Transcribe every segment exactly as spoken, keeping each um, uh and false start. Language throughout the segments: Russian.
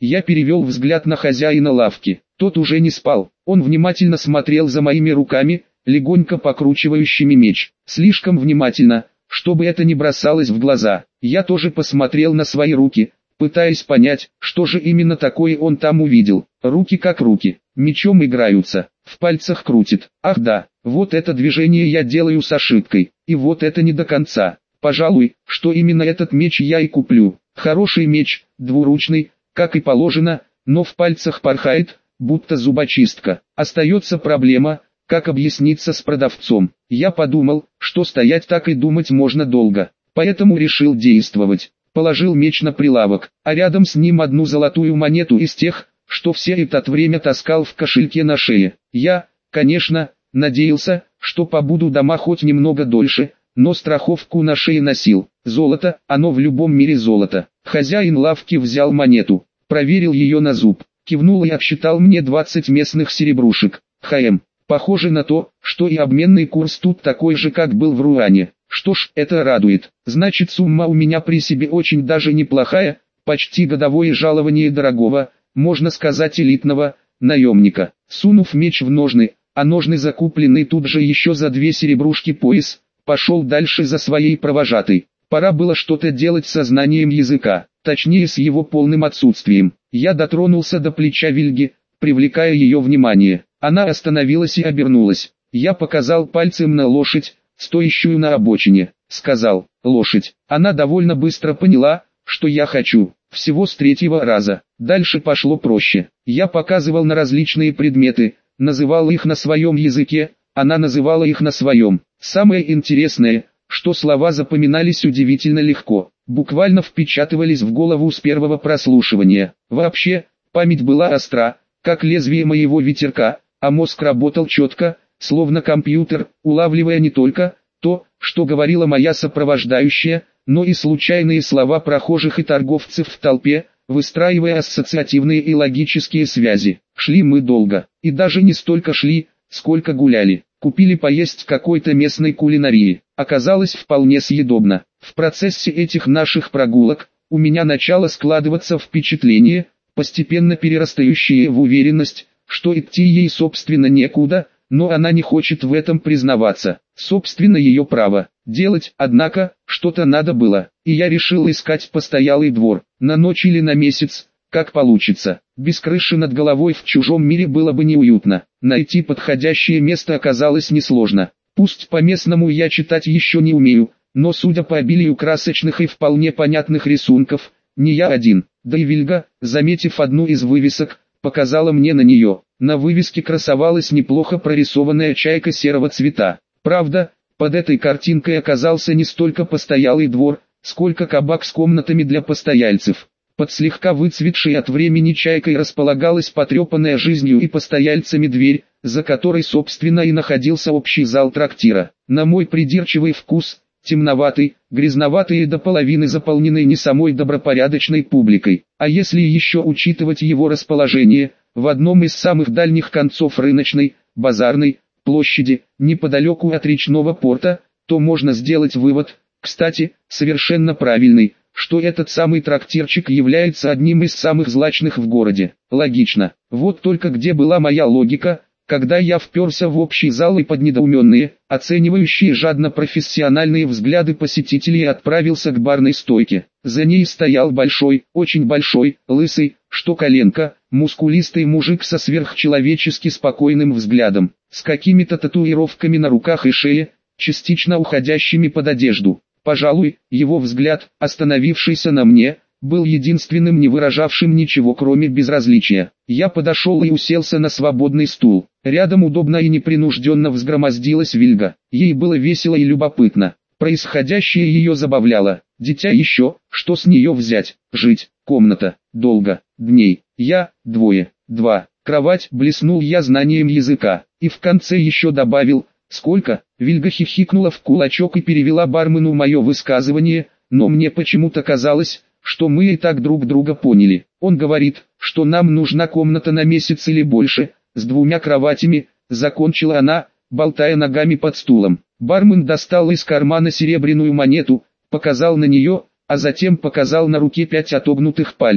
Я перевел взгляд на хозяина лавки. Тот уже не спал. Он внимательно смотрел за моими руками, легонько покручивающими меч. Слишком внимательно, чтобы это не бросалось в глаза. Я тоже посмотрел на свои руки, пытаясь понять, что же именно такое он там увидел. Руки как руки, мечом играются, в пальцах крутит. Ах да, вот это движение я делаю с ошибкой, и вот это не до конца. Пожалуй, что именно этот меч я и куплю. Хороший меч, двуручный, как и положено, но в пальцах порхает, будто зубочистка. Остается проблема, как объясниться с продавцом. Я подумал, что стоять так и думать можно долго, поэтому решил действовать. Положил меч на прилавок, а рядом с ним одну золотую монету из тех, что все это время таскал в кошельке на шее. Я, конечно, надеялся, что побуду дома хоть немного дольше, но страховку на шее носил. Золото, оно в любом мире золото. Хозяин лавки взял монету, проверил ее на зуб, кивнул и отсчитал мне двадцать местных серебрушек. Хм, похоже на то, что и обменный курс тут такой же, как был в Руане. Что ж, это радует. Значит, сумма у меня при себе очень даже неплохая, почти годовое жалование дорогого, можно сказать элитного, наемника. Сунув меч в ножны, а ножны закуплены тут же еще за две серебрушки пояс, пошел дальше за своей провожатой. Пора было что-то делать со знанием языка, точнее с его полным отсутствием. Я дотронулся до плеча Вильги, привлекая ее внимание. Она остановилась и обернулась. Я показал пальцем на лошадь, стоящую на обочине, сказал «лошадь». Она довольно быстро поняла, что я хочу, всего с третьего раза. Дальше пошло проще. Я показывал на различные предметы, называл их на своем языке, она называла их на своем. Самое интересное, что слова запоминались удивительно легко, буквально впечатывались в голову с первого прослушивания. Вообще, память была остра, как лезвие моего ветерка, а мозг работал четко, словно компьютер, улавливая не только то, что говорила моя сопровождающая, но и случайные слова прохожих и торговцев в толпе, выстраивая ассоциативные и логические связи. Шли мы долго, и даже не столько шли, сколько гуляли. Купили поесть какой-то местной кулинарии, оказалось вполне съедобно. В процессе этих наших прогулок, у меня начало складываться впечатление, постепенно перерастающее в уверенность, что идти ей собственно некуда, но она не хочет в этом признаваться. Собственно ее право. Делать, однако, что-то надо было, и я решил искать постоялый двор, на ночь или на месяц, как получится. Без крыши над головой в чужом мире было бы неуютно. Найти подходящее место оказалось несложно. Пусть по-местному я читать еще не умею, но судя по обилию красочных и вполне понятных рисунков, не я один. Да и Вильга, заметив одну из вывесок, показала мне на нее. На вывеске красовалась неплохо прорисованная чайка серого цвета. Правда, под этой картинкой оказался не столько постоялый двор, сколько кабак с комнатами для постояльцев. Под слегка выцветшей от времени чайкой располагалась потрепанная жизнью и постояльцами дверь, за которой собственно и находился общий зал трактира. На мой придирчивый вкус, темноватый, грязноватый и до половины заполненный не самой добропорядочной публикой. А если еще учитывать его расположение, в одном из самых дальних концов рыночной, базарной, площади, неподалеку от речного порта, то можно сделать вывод, кстати, совершенно правильный, что этот самый трактирчик является одним из самых злачных в городе. Логично. Вот только где была моя логика, когда я вперся в общий зал и под недоуменные, оценивающие жадно профессиональные взгляды посетителей отправился к барной стойке. За ней стоял большой, очень большой, лысый, что коленка, мускулистый мужик со сверхчеловечески спокойным взглядом, с какими-то татуировками на руках и шее, частично уходящими под одежду. Пожалуй, его взгляд, остановившийся на мне, был единственным, не выражавшим ничего кроме безразличия. Я подошел и уселся на свободный стул. Рядом удобно и непринужденно взгромоздилась Вильга. Ей было весело и любопытно. Происходящее ее забавляло. Дитя еще, что с нее взять? Жить, комната, долго, дней. Я, двое, два. Кровать, блеснул я знанием языка. И в конце еще добавил, сколько? Вильга хихикнула в кулачок и перевела бармену мое высказывание, но мне почему-то казалось, что мы и так друг друга поняли. Он говорит, что нам нужна комната на месяц или больше, с двумя кроватями, закончила она, болтая ногами под стулом. Бармен достал из кармана серебряную монету, показал на нее, а затем показал на руке пять отогнутых пальцев.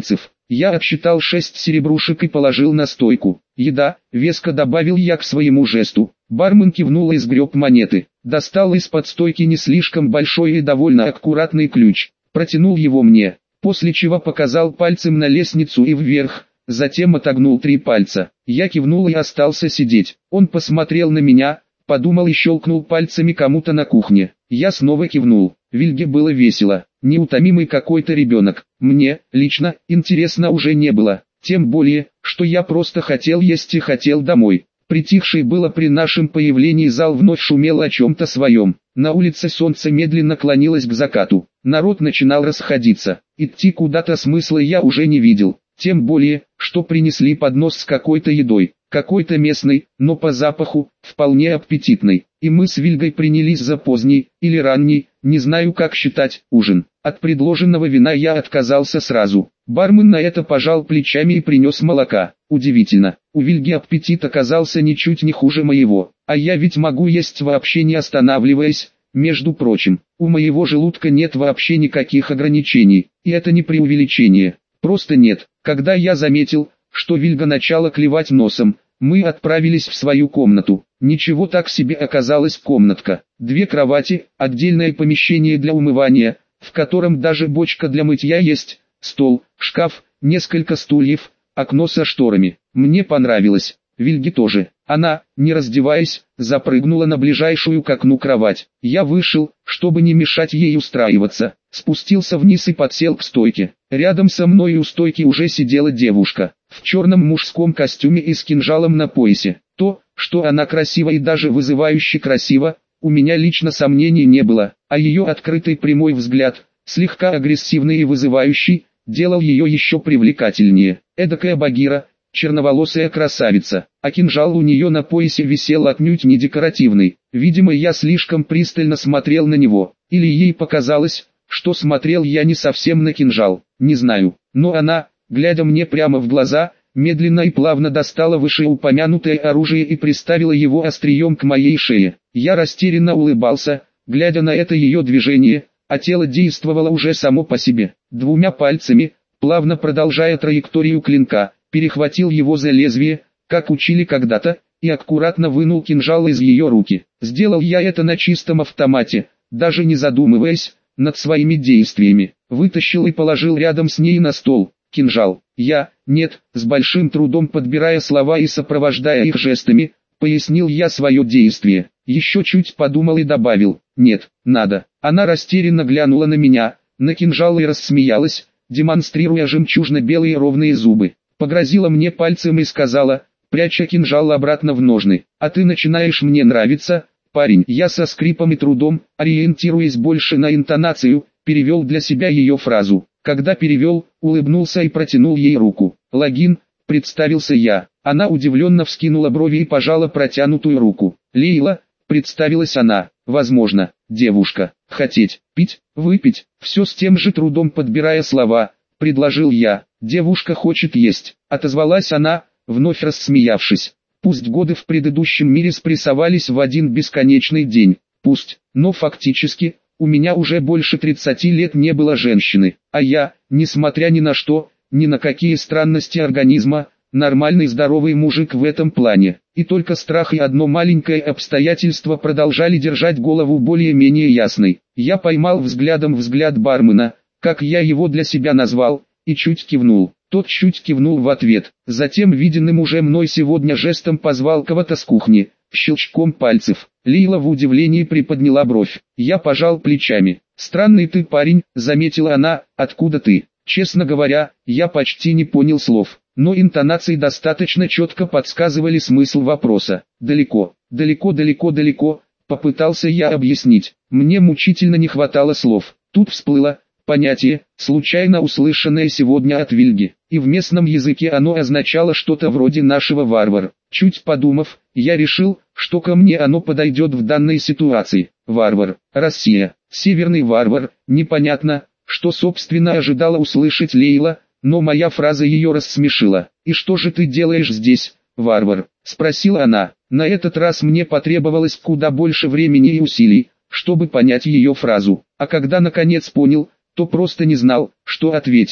Я отсчитал шесть серебрушек и положил на стойку. Еда, веско добавил я к своему жесту. Бармен кивнул и сгреб монеты. Достал из-под стойки не слишком большой и довольно аккуратный ключ. Протянул его мне, после чего показал пальцем на лестницу и вверх. Затем отогнул три пальца. Я кивнул и остался сидеть. Он посмотрел на меня, подумал и щелкнул пальцами кому-то на кухне. Я снова кивнул. Вильге было весело. Неутомимый какой-то ребенок. Мне, лично, интересно уже не было. Тем более, что я просто хотел есть и хотел домой. Притихший было при нашем появлении зал вновь шумел о чем-то своем. На улице солнце медленно клонилось к закату. Народ начинал расходиться. Идти куда-то смысла я уже не видел. Тем более, что принесли поднос с какой-то едой, какой-то местной, но по запаху, вполне аппетитной. И мы с Вильгой принялись за поздний, или ранний, не знаю как считать, ужин. От предложенного вина я отказался сразу. Бармен на это пожал плечами и принес молока. Удивительно, у Вильги аппетит оказался ничуть не хуже моего. А я ведь могу есть вообще не останавливаясь. Между прочим, у моего желудка нет вообще никаких ограничений, и это не преувеличение. Просто нет. Когда я заметил, что Вильга начала клевать носом, мы отправились в свою комнату. Ничего так себе оказалась комнатка. Две кровати, отдельное помещение для умывания, в котором даже бочка для мытья есть, стол, шкаф, несколько стульев, окно со шторами. Мне понравилось. Вильге тоже. Она, не раздеваясь, запрыгнула на ближайшую к окну кровать. Я вышел, чтобы не мешать ей устраиваться, спустился вниз и подсел к стойке. Рядом со мной у стойки уже сидела девушка, в черном мужском костюме и с кинжалом на поясе. То, что она красива и даже вызывающе красива, у меня лично сомнений не было, а ее открытый прямой взгляд, слегка агрессивный и вызывающий, делал ее еще привлекательнее. Эдакая Багира, черноволосая красавица, а кинжал у нее на поясе висел отнюдь не декоративный. Видимо, я слишком пристально смотрел на него, или ей показалось, что смотрел я не совсем на кинжал, не знаю. Но она, глядя мне прямо в глаза, медленно и плавно достала вышеупомянутое оружие и приставила его острием к моей шее. Я растерянно улыбался, глядя на это ее движение, а тело действовало уже само по себе. Двумя пальцами, плавно продолжая траекторию клинка, перехватил его за лезвие, как учили когда-то, и аккуратно вынул кинжал из ее руки. Сделал я это на чистом автомате, даже не задумываясь над своими действиями. Вытащил и положил рядом с ней на стол кинжал. Я, нет, с большим трудом подбирая слова и сопровождая их жестами, пояснил я свое действие. Еще чуть подумал и добавил: нет, надо. Она растерянно глянула на меня, на кинжал и рассмеялась, демонстрируя жемчужно-белые ровные зубы. Погрозила мне пальцем и сказала, пряча кинжал обратно в ножны: а ты начинаешь мне нравиться, парень. Я со скрипом и трудом, ориентируясь больше на интонацию, перевел для себя ее фразу. Когда перевел, улыбнулся и протянул ей руку. Логин, представился я. Она удивленно вскинула брови и пожала протянутую руку. Лейла, представилась она. Возможно, девушка. Хотеть, пить, выпить, все с тем же трудом подбирая слова, предложил я. Девушка хочет есть, отозвалась она, вновь рассмеявшись. Пусть годы в предыдущем мире спрессовались в один бесконечный день, пусть, но фактически, у меня уже больше тридцати лет не было женщины, а я, несмотря ни на что, ни на какие странности организма, нормальный здоровый мужик в этом плане. И только страх и одно маленькое обстоятельство продолжали держать голову более-менее ясной. Я поймал взглядом взгляд бармена, как я его для себя назвал, и чуть кивнул. Тот чуть кивнул в ответ. Затем виденным уже мной сегодня жестом позвал кого-то с кухни, щелчком пальцев. Лейла в удивлении приподняла бровь. Я пожал плечами. «Странный ты парень», — заметила она. «Откуда ты?» Честно говоря, я почти не понял слов, но интонации достаточно четко подсказывали смысл вопроса. «Далеко, далеко, далеко, далеко», — попытался я объяснить. Мне мучительно не хватало слов. Тут всплыло понятие, случайно услышанное сегодня от Вильги, и в местном языке оно означало что-то вроде нашего варвар. Чуть подумав, я решил, что ко мне оно подойдет в данной ситуации. Варвар, Россия, северный варвар, непонятно, что собственно ожидала услышать Лейла, но моя фраза ее рассмешила. «И что же ты делаешь здесь, варвар?» — спросила она. На этот раз мне потребовалось куда больше времени и усилий, чтобы понять ее фразу, а когда наконец понял, то просто не знал, что ответить.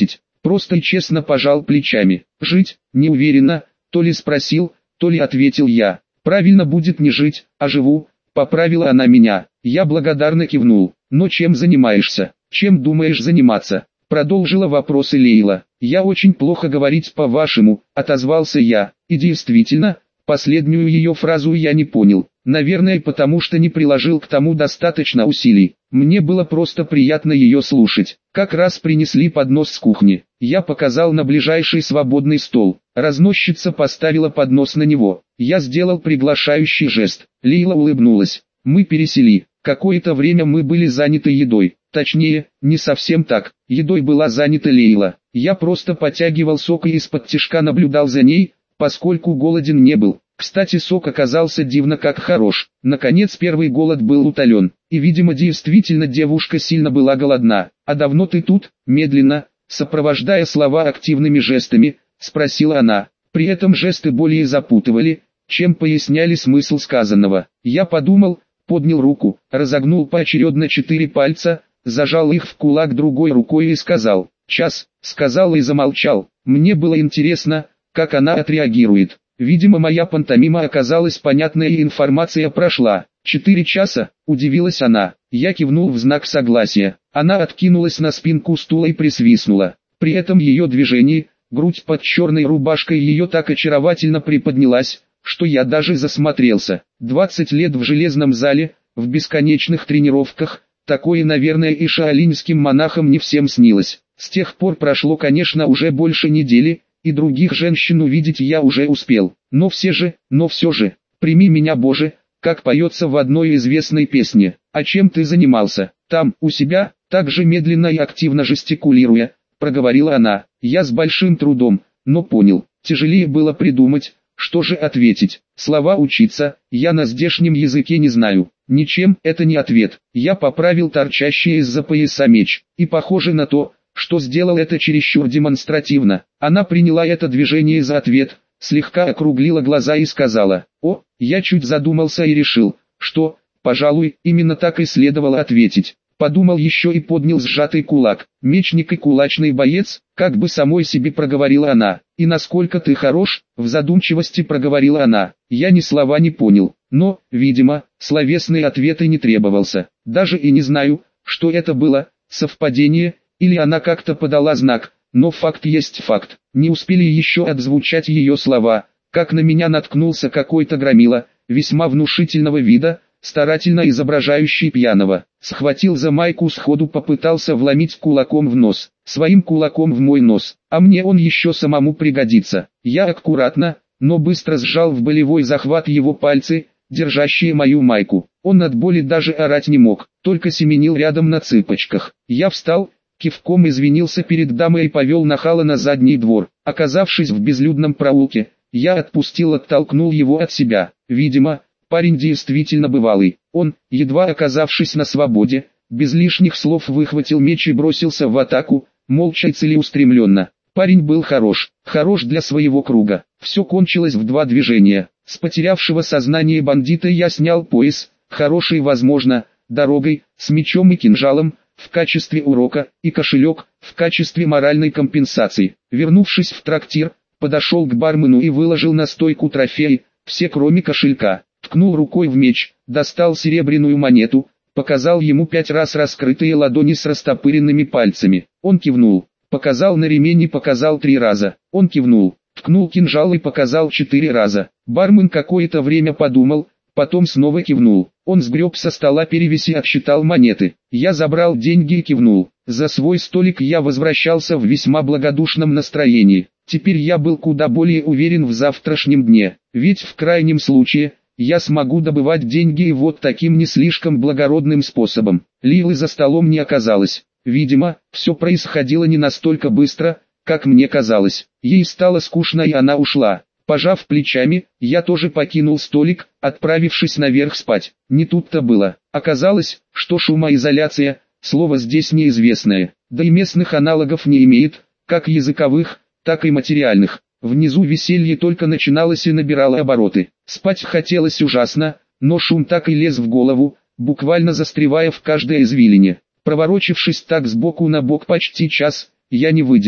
Просто и честно пожал плечами. Жить, не уверенно, то ли спросил, то ли ответил я. Правильно будет не жить, а живу, поправила она меня. Я благодарно кивнул. Но чем занимаешься? Чем думаешь заниматься? Продолжила вопросы Лейла. Я очень плохо говорить по-вашему, отозвался я. И действительно, последнюю ее фразу я не понял. Наверное, потому что не приложил к тому достаточно усилий. Мне было просто приятно ее слушать. Как раз принесли поднос с кухни. Я показал на ближайший свободный стол. Разносчица поставила поднос на него. Я сделал приглашающий жест. Лейла улыбнулась. Мы пересели. Какое-то время мы были заняты едой. Точнее, не совсем так. Едой была занята Лейла. Я просто потягивал сок и из-под тишка наблюдал за ней, поскольку голоден не был. Кстати, сок оказался дивно как хорош. Наконец первый голод был утолен. И видимо действительно девушка сильно была голодна. «А давно ты тут?» Медленно, сопровождая слова активными жестами, спросила она. При этом жесты более запутывали, чем поясняли смысл сказанного. Я подумал, поднял руку, разогнул поочередно четыре пальца, зажал их в кулак другой рукой и сказал «час», сказал и замолчал. Мне было интересно, как она отреагирует. Видимо, моя пантомима оказалась понятной и информация прошла. «Четыре часа?» – удивилась она. Я кивнул в знак согласия. Она откинулась на спинку стула и присвистнула. При этом ее движении, грудь под черной рубашкой ее так очаровательно приподнялась, что я даже засмотрелся. Двадцать лет в железном зале, в бесконечных тренировках, такое, наверное, и шаолиньским монахам не всем снилось. С тех пор прошло, конечно, уже больше недели, и других женщин увидеть я уже успел. Но все же, но все же, прими меня, Боже, как поется в одной известной песне. А чем ты занимался? Там, у себя, так же медленно и активно жестикулируя, проговорила она. Я с большим трудом, но понял. Тяжелее было придумать, что же ответить. Слова учиться, я на здешнем языке не знаю. Ничем, это не ответ. Я поправил торчащий из-за пояса меч. И похоже на то, что сделал это чересчур демонстративно. Она приняла это движение за ответ, слегка округлила глаза и сказала: «О, я чуть задумался и решил, что, пожалуй, именно так и следовало ответить». Подумал еще и поднял сжатый кулак. «Мечник и кулачный боец», как бы самой себе проговорила она. «И насколько ты хорош», в задумчивости проговорила она. Я ни слова не понял, но, видимо, словесный ответ и не требовался. Даже и не знаю, что это было, совпадение, или она как-то подала знак, но факт есть факт. Не успели еще отзвучать ее слова, как на меня наткнулся какой-то громила, весьма внушительного вида, старательно изображающий пьяного. Схватил за майку, сходу попытался вломить кулаком в нос. Своим кулаком в мой нос, а мне он еще самому пригодится. Я аккуратно, но быстро сжал в болевой захват его пальцы, держащие мою майку. Он от боли даже орать не мог, только семенил рядом на цыпочках. Я встал, кивком извинился перед дамой и повел нахала на задний двор. Оказавшись в безлюдном проулке, я отпустил, оттолкнул его от себя. Видимо, парень действительно бывалый. Он, едва оказавшись на свободе, без лишних слов выхватил меч и бросился в атаку, молча и целеустремленно. Парень был хорош, хорош для своего круга. Все кончилось в два движения. С потерявшего сознание бандита я снял пояс, хороший, возможно, дорогой, с мечом и кинжалом, в качестве урока, и кошелек, в качестве моральной компенсации. Вернувшись в трактир, подошел к бармену и выложил на стойку трофеи, все кроме кошелька. Ткнул рукой в меч, достал серебряную монету, показал ему пять раз раскрытые ладони с растопыренными пальцами. Он кивнул, показал на ремень и показал три раза. Он кивнул, ткнул кинжал и показал четыре раза. Бармен какое-то время подумал, потом снова кивнул. Он сгреб со стола перевеси и отсчитал монеты. Я забрал деньги и кивнул. За свой столик я возвращался в весьма благодушном настроении. Теперь я был куда более уверен в завтрашнем дне, ведь в крайнем случае я смогу добывать деньги и вот таким не слишком благородным способом. Лилы за столом не оказалось. Видимо, все происходило не настолько быстро, как мне казалось. Ей стало скучно и она ушла. Пожав плечами, я тоже покинул столик, отправившись наверх спать. Не тут-то было. Оказалось, что шумоизоляция, слово здесь неизвестное, да и местных аналогов не имеет, как языковых, так и материальных. Внизу веселье только начиналось и набирало обороты. Спать хотелось ужасно, но шум так и лез в голову, буквально застревая в каждой извилине. Проворочившись так сбоку на бок почти час, я не выдержал.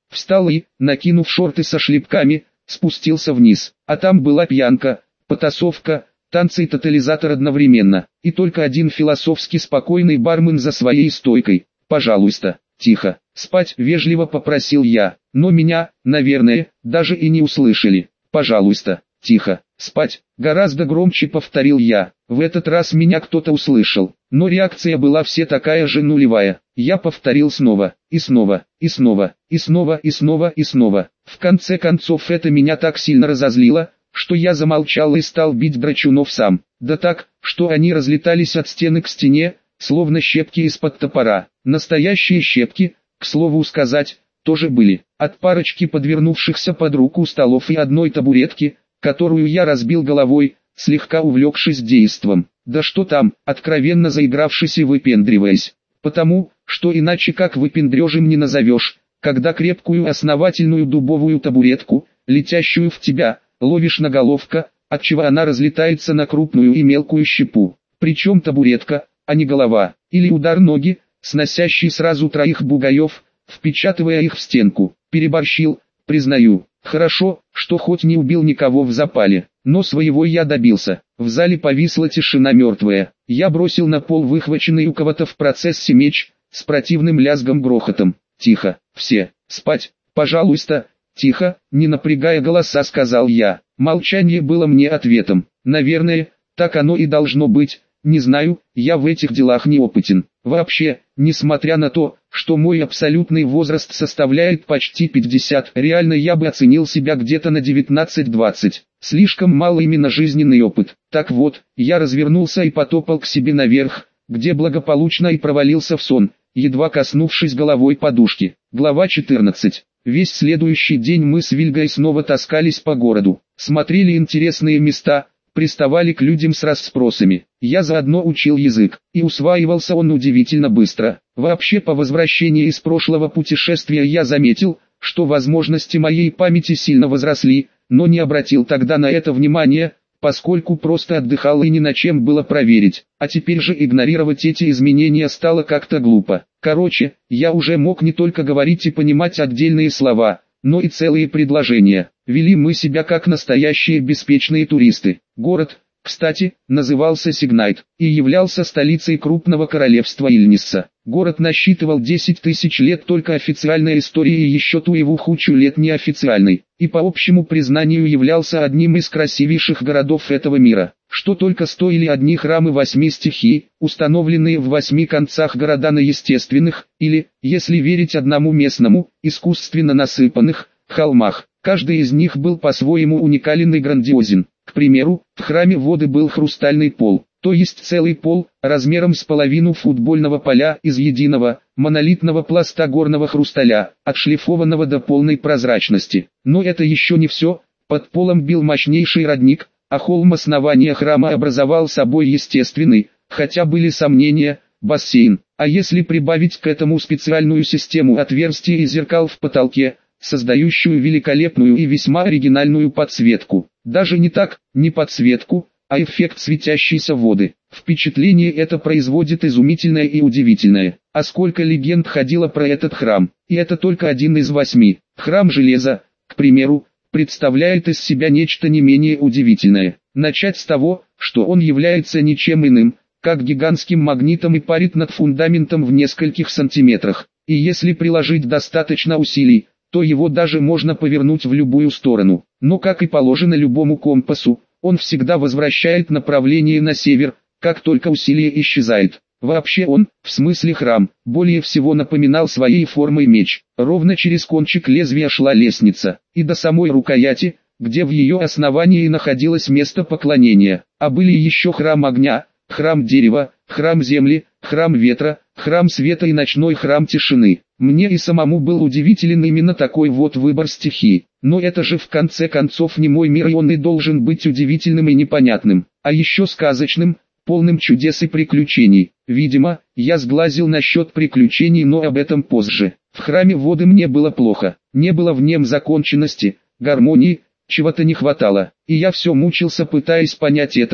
Встал и, накинув шорты со шлепками, спустился вниз. А там была пьянка, потасовка, танцы и тотализатор одновременно. И только один философски спокойный бармен за своей стойкой. «Пожалуйста, тихо, спать», — вежливо попросил я. Но меня, наверное, даже и не услышали. «Пожалуйста, тихо, спать», — гораздо громче повторил я. В этот раз меня кто-то услышал, но реакция была все такая же нулевая. Я повторил снова, и снова, и снова, и снова, и снова, и снова. В конце концов это меня так сильно разозлило, что я замолчал и стал бить драчунов сам. Да так, что они разлетались от стены к стене, словно щепки из-под топора. Настоящие щепки, к слову сказать, тоже были. От парочки подвернувшихся под руку столов и одной табуретки, которую я разбил головой, слегка увлекшись действом. Да что там, откровенно заигравшись и выпендриваясь. Потому, что иначе как выпендрежем не назовешь, когда крепкую основательную дубовую табуретку, летящую в тебя, ловишь наголовка, отчего она разлетается на крупную и мелкую щепу. Причем табуретка, а не голова, или удар ноги, сносящий сразу троих бугаев, впечатывая их в стенку. Переборщил, признаю. Хорошо, что хоть не убил никого в запале, но своего я добился. В зале повисла тишина мертвая. Я бросил на пол выхваченный у кого-то в процессе меч, с противным лязгом-грохотом. «Тихо, все, спать, пожалуйста». «Тихо, не напрягая голоса», сказал я. Молчание было мне ответом. Наверное, так оно и должно быть. Не знаю, я в этих делах неопытен. Вообще, несмотря на то, что мой абсолютный возраст составляет почти пятьдесят, реально я бы оценил себя где-то на девятнадцать-двадцать. Слишком мало именно жизненный опыт. Так вот, я развернулся и потопал к себе наверх, где благополучно и провалился в сон, едва коснувшись головой подушки. Глава четырнадцать. Весь следующий день мы с Вильгой снова таскались по городу, смотрели интересные места, приставали к людям с расспросами. Я заодно учил язык, и усваивался он удивительно быстро. Вообще по возвращении из прошлого путешествия я заметил, что возможности моей памяти сильно возросли, но не обратил тогда на это внимания, поскольку просто отдыхал и ни на чем было проверить. А теперь же игнорировать эти изменения стало как-то глупо. Короче, я уже мог не только говорить и понимать отдельные слова, но и целые предложения. Вели мы себя как настоящие беспечные туристы. Город, кстати, назывался Сигнайт и являлся столицей крупного королевства Ильнисса. Город насчитывал десять тысяч лет только официальной истории и еще ту его хучу лет неофициальной, и по общему признанию являлся одним из красивейших городов этого мира. Что только стоили одни храмы восьми стихий, установленные в восьми концах города на естественных, или, если верить одному местному, искусственно насыпанных, холмах. Каждый из них был по-своему уникален и грандиозен. К примеру, в храме воды был хрустальный пол, то есть целый пол, размером с половину футбольного поля из единого, монолитного пласта горного хрусталя, отшлифованного до полной прозрачности. Но это еще не все, под полом бил мощнейший родник, а холм основания храма образовал собой естественный, хотя были сомнения, бассейн. А если прибавить к этому специальную систему отверстий и зеркал в потолке, создающую великолепную и весьма оригинальную подсветку. Даже не так, не подсветку, а эффект светящейся воды. Впечатление это производит изумительное и удивительное. А сколько легенд ходило про этот храм, и это только один из восьми. Храм железа, к примеру, представляет из себя нечто не менее удивительное. Начать с того, что он является ничем иным, как гигантским магнитом и парит над фундаментом в нескольких сантиметрах. И если приложить достаточно усилий, то его даже можно повернуть в любую сторону. Но как и положено любому компасу, он всегда возвращает направление на север, как только усилие исчезает. Вообще он, в смысле храм, более всего напоминал своей формой меч. Ровно через кончик лезвия шла лестница, и до самой рукояти, где в ее основании находилось место поклонения. А были еще храм огня, храм дерева, храм земли, храм ветра, храм света и ночной храм тишины. Мне и самому был удивителен именно такой вот выбор стихий. Но это же в конце концов не мой мир, и он и должен быть удивительным и непонятным, а еще сказочным, полным чудес и приключений. Видимо, я сглазил насчет приключений, но об этом позже. В храме воды мне было плохо, не было в нем законченности, гармонии, чего-то не хватало, и я все мучился, пытаясь понять это,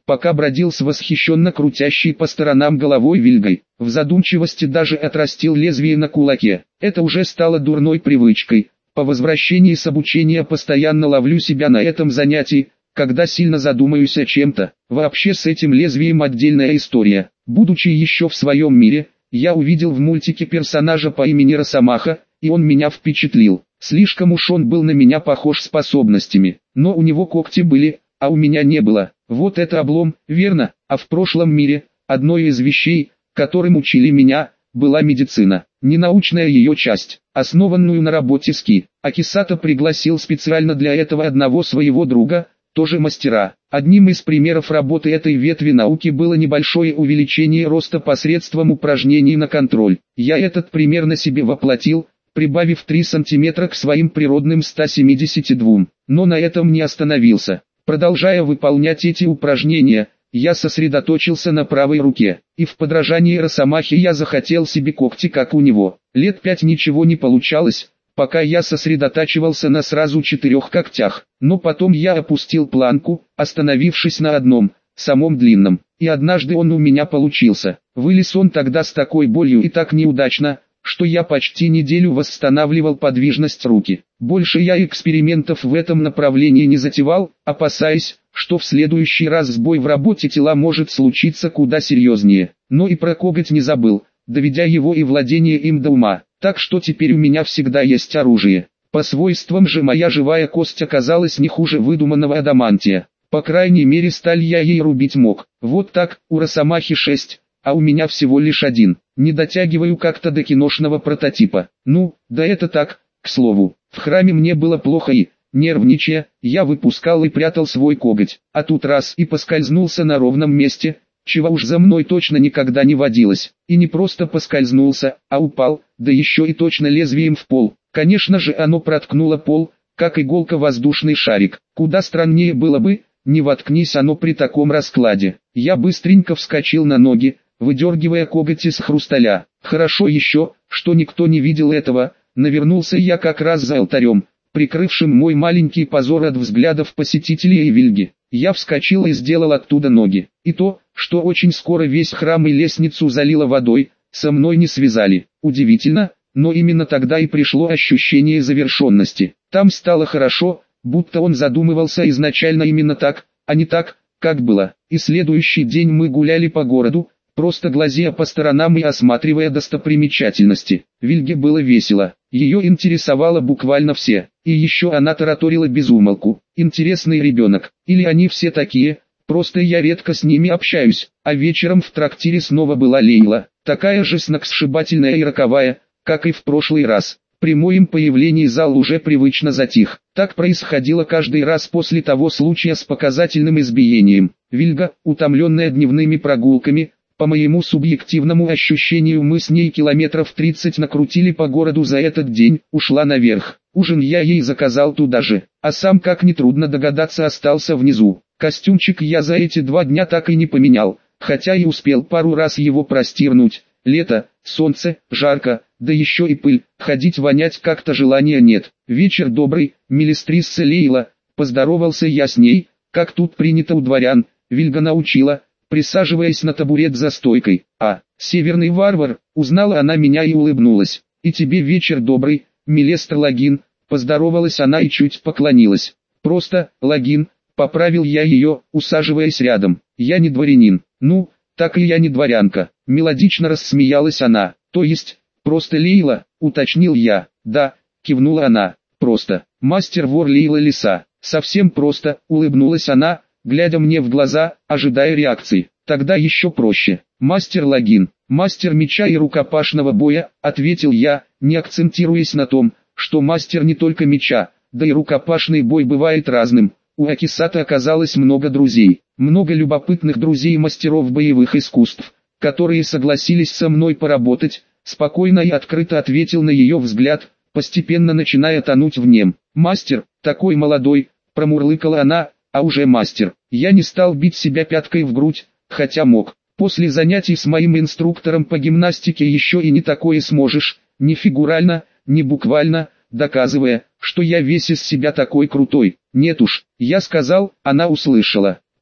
пока бродил с восхищенно крутящей по сторонам головой Вильгой. В задумчивости даже отрастил лезвие на кулаке. Это уже стало дурной привычкой. По возвращении с обучения постоянно ловлю себя на этом занятии, когда сильно задумаюсь о чем-то. Вообще с этим лезвием отдельная история. Будучи еще в своем мире, я увидел в мультике персонажа по имени Росомаха, и он меня впечатлил. Слишком уж он был на меня похож способностями, но у него когти были, а у меня не было. Вот это облом, верно? А в прошлом мире, одной из вещей, которым учили меня, была медицина. Не научная ее часть, основанную на работе с Ки. Акисато пригласил специально для этого одного своего друга, тоже мастера. Одним из примеров работы этой ветви науки было небольшое увеличение роста посредством упражнений на контроль. Я этот пример на себе воплотил, прибавив три сантиметра к своим природным ста семидесяти двум. Но на этом не остановился. Продолжая выполнять эти упражнения, я сосредоточился на правой руке, и в подражании Росомахе я захотел себе когти как у него. Лет пять ничего не получалось, пока я сосредотачивался на сразу четырех когтях. Но потом я опустил планку, остановившись на одном, самом длинном, и однажды он у меня получился. Вылез он тогда с такой болью и так неудачно, что я почти неделю восстанавливал подвижность руки. Больше я экспериментов в этом направлении не затевал, опасаясь, что в следующий раз сбой в работе тела может случиться куда серьезнее. Но и про коготь не забыл, доведя его и владение им до ума. Так что теперь у меня всегда есть оружие. По свойствам же моя живая кость оказалась не хуже выдуманного адамантия. По крайней мере сталь я ей рубить мог. Вот так, у Росомахи шесть, а у меня всего лишь один. Не дотягиваю как-то до киношного прототипа. Ну, да это так, к слову. В храме мне было плохо и, нервничая, я выпускал и прятал свой коготь. А тут раз и поскользнулся на ровном месте, чего уж за мной точно никогда не водилось. И не просто поскользнулся, а упал, да еще и точно лезвием в пол. Конечно же оно проткнуло пол, как иголка воздушный шарик. Куда страннее было бы, не воткнись оно при таком раскладе. Я быстренько вскочил на ноги, выдергивая коготь из хрусталя. Хорошо еще, что никто не видел этого, навернулся я как раз за алтарем, прикрывшим мой маленький позор от взглядов посетителей и Вильги. Я вскочил и сделал оттуда ноги. И то, что очень скоро весь храм и лестницу залило водой, со мной не связали. Удивительно, но именно тогда и пришло ощущение завершенности. Там стало хорошо, будто он задумывался изначально именно так, а не так, как было. И следующий день мы гуляли по городу, просто глазея по сторонам и осматривая достопримечательности. Вильге было весело, ее интересовало буквально все, и еще она тараторила без умолку. Интересный ребенок, или они все такие, просто я редко с ними общаюсь. А вечером в трактире снова была Лейла, такая же сногсшибательная и роковая, как и в прошлый раз. При моем появлении зал уже привычно затих. Так происходило каждый раз после того случая с показательным избиением. Вильга, утомленная дневными прогулками, по моему субъективному ощущению мы с ней километров тридцать накрутили по городу за этот день, ушла наверх. Ужин я ей заказал туда же, а сам, как нетрудно догадаться, остался внизу. Костюмчик я за эти два дня так и не поменял, хотя и успел пару раз его простирнуть. Лето, солнце, жарко, да еще и пыль, ходить вонять как-то желания нет. Вечер добрый, милистрисса Лейла, поздоровался я с ней, как тут принято у дворян, Вильга научила, присаживаясь на табурет за стойкой. А, северный варвар, узнала она меня и улыбнулась. И тебе вечер добрый, милестр Лагин, поздоровалась она и чуть поклонилась. Просто, Лагин, поправил я ее, усаживаясь рядом. Я не дворянин. Ну, так и я не дворянка. Мелодично рассмеялась она. То есть, просто Лейла, уточнил я. Да, кивнула она. Просто, мастер-вор Лейла Лиса. Совсем просто, улыбнулась она, глядя мне в глаза, ожидая реакции. Тогда еще проще. Мастер Лагин, мастер меча и рукопашного боя, ответил я, не акцентируясь на том, что мастер не только меча, да и рукопашный бой бывает разным. У Акисато оказалось много друзей, много любопытных друзей мастеров боевых искусств, которые согласились со мной поработать. Спокойно и открыто ответил на ее взгляд, постепенно начиная тонуть в нем. Мастер, такой молодой, промурлыкала она, а уже мастер. Я не стал бить себя пяткой в грудь, хотя мог. После занятий с моим инструктором по гимнастике еще и не такое сможешь, ни фигурально, ни буквально, доказывая, что я весь из себя такой крутой. Нет уж, я сказал, она услышала.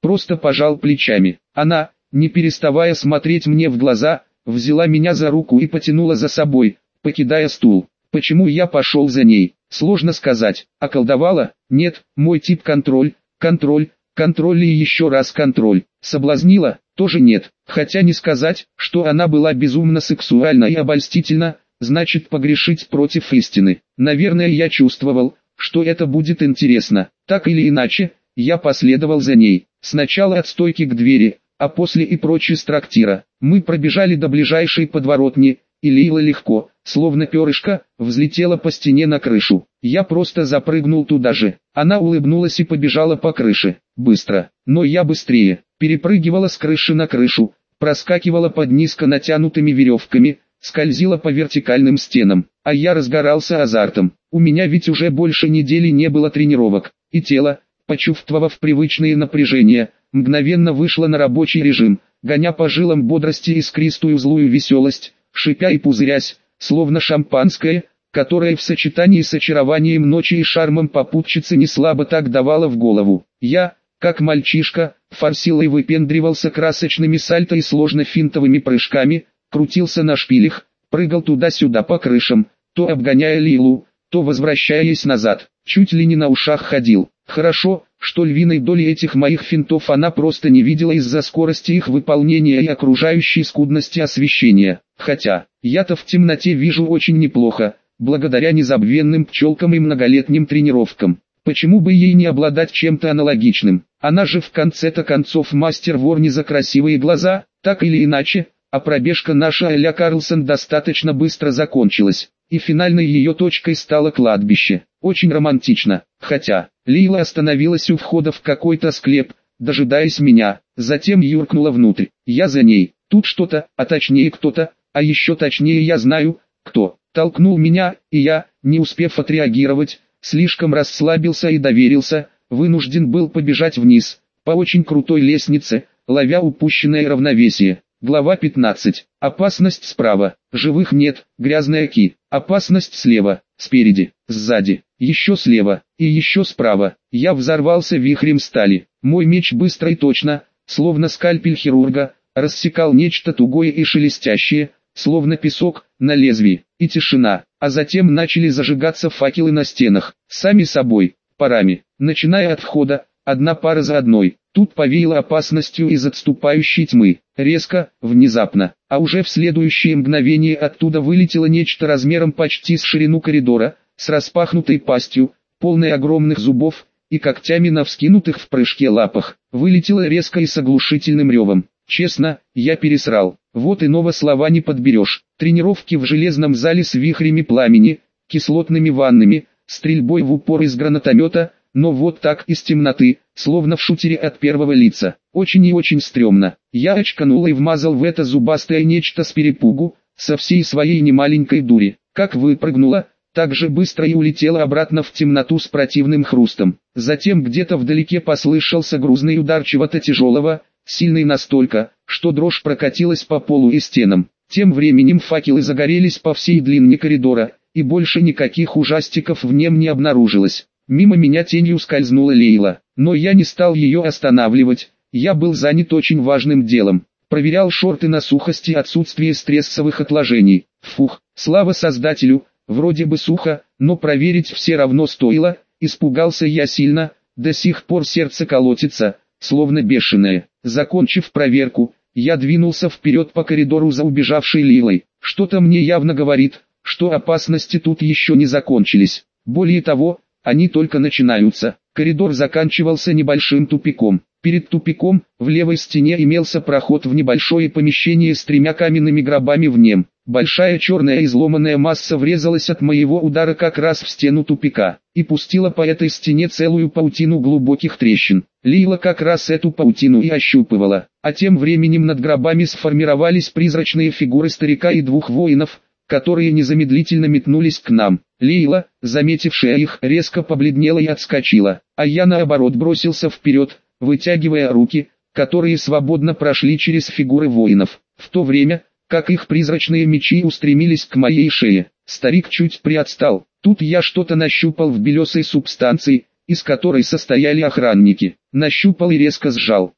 просто пожал плечами. Она, не переставая смотреть мне в глаза, взяла меня за руку и потянула за собой, покидая стул. Почему я пошел за ней? Сложно сказать. Околдовала? Нет, мой тип контроль, контроль, контроль и еще раз контроль. Соблазнила? Тоже нет. Хотя не сказать, что она была безумно сексуальна и обольстительна, значит погрешить против истины. Наверное, я чувствовал, что это будет интересно. Так или иначе, я последовал за ней. Сначала от стойки к двери, а после и прочь из трактира. Мы пробежали до ближайшей подворотни, и Лейла легко, словно перышко, взлетела по стене на крышу. Я просто запрыгнул туда же. Она улыбнулась и побежала по крыше. Быстро, но я быстрее. Перепрыгивала с крыши на крышу, проскакивала под низко натянутыми веревками, скользила по вертикальным стенам. А я разгорался азартом. У меня ведь уже больше недели не было тренировок, и тело, почувствовав привычные напряжения, мгновенно вышло на рабочий режим, гоня по жилам бодрости и искристую злую веселость, шипя и пузырясь, словно шампанское, которое в сочетании с очарованием ночи и шармом попутчицы неслабо так давало в голову. Я, как мальчишка, форсил и выпендривался красочными сальто и сложно-финтовыми прыжками, крутился на шпилях, прыгал туда-сюда по крышам, то обгоняя Лилу, то возвращаясь назад, чуть ли не на ушах ходил. Хорошо, что львиной доли этих моих финтов она просто не видела из-за скорости их выполнения и окружающей скудности освещения. Хотя, я-то в темноте вижу очень неплохо, благодаря незабвенным пчелкам и многолетним тренировкам. Почему бы ей не обладать чем-то аналогичным? Она же в конце-то концов мастер-вор не за красивые глаза, так или иначе, а пробежка наша а-ля Карлсон достаточно быстро закончилась, и финальной ее точкой стало кладбище. Очень романтично, хотя, Лейла остановилась у входа в какой-то склеп, дожидаясь меня, затем юркнула внутрь. Я за ней, тут что-то, а точнее кто-то, а еще точнее я знаю, кто, толкнул меня, и я, не успев отреагировать, слишком расслабился и доверился, вынужден был побежать вниз, по очень крутой лестнице, ловя упущенное равновесие. Глава пятнадцать. Опасность справа, живых нет, грязная ки. Опасность слева, спереди, сзади, еще слева, и еще справа. Я взорвался вихрем стали. Мой меч быстро и точно, словно скальпель хирурга, рассекал нечто тугое и шелестящее, словно песок, на лезвии, и тишина. А затем начали зажигаться факелы на стенах, сами собой, парами, начиная от входа, одна пара за одной. Тут повеяло опасностью из отступающей тьмы, резко, внезапно, а уже в следующее мгновение оттуда вылетело нечто размером почти с ширину коридора, с распахнутой пастью, полной огромных зубов, и когтями на вскинутых в прыжке лапах. Вылетело резко и с оглушительным ревом. Честно, я пересрал. Вот иного слова не подберешь. Тренировки в железном зале с вихрями пламени, кислотными ваннами, стрельбой в упор из гранатомета, но вот так из темноты, словно в шутере от первого лица. Очень и очень стрёмно. Я очканул и вмазал в это зубастое нечто с перепугу, со всей своей немаленькой дури. Как выпрыгнула, так же быстро и улетела обратно в темноту с противным хрустом. Затем где-то вдалеке послышался грузный удар чего-то тяжелого, сильный настолько, что дрожь прокатилась по полу и стенам. Тем временем факелы загорелись по всей длине коридора, и больше никаких ужастиков в нем не обнаружилось. Мимо меня тенью скользнула Лейла, но я не стал ее останавливать, я был занят очень важным делом. Проверял шорты на сухость и отсутствие стрессовых отложений. Фух, слава создателю, вроде бы сухо, но проверить все равно стоило, испугался я сильно, до сих пор сердце колотится, словно бешеное. Закончив проверку, я двинулся вперед по коридору за убежавшей Лейлой. Что-то мне явно говорит, что опасности тут еще не закончились. Более того, они только начинаются. Коридор заканчивался небольшим тупиком. Перед тупиком, в левой стене имелся проход в небольшое помещение с тремя каменными гробами в нем. Большая черная изломанная масса врезалась от моего удара как раз в стену тупика, и пустила по этой стене целую паутину глубоких трещин. Лейла как раз эту паутину и ощупывала, а тем временем над гробами сформировались призрачные фигуры старика и двух воинов, которые незамедлительно метнулись к нам. Лейла, заметившая их, резко побледнела и отскочила, а я наоборот бросился вперед, вытягивая руки, которые свободно прошли через фигуры воинов, в то время, как их призрачные мечи устремились к моей шее. Старик чуть приотстал. Тут я что-то нащупал в белесой субстанции, из которой состояли охранники. Нащупал и резко сжал.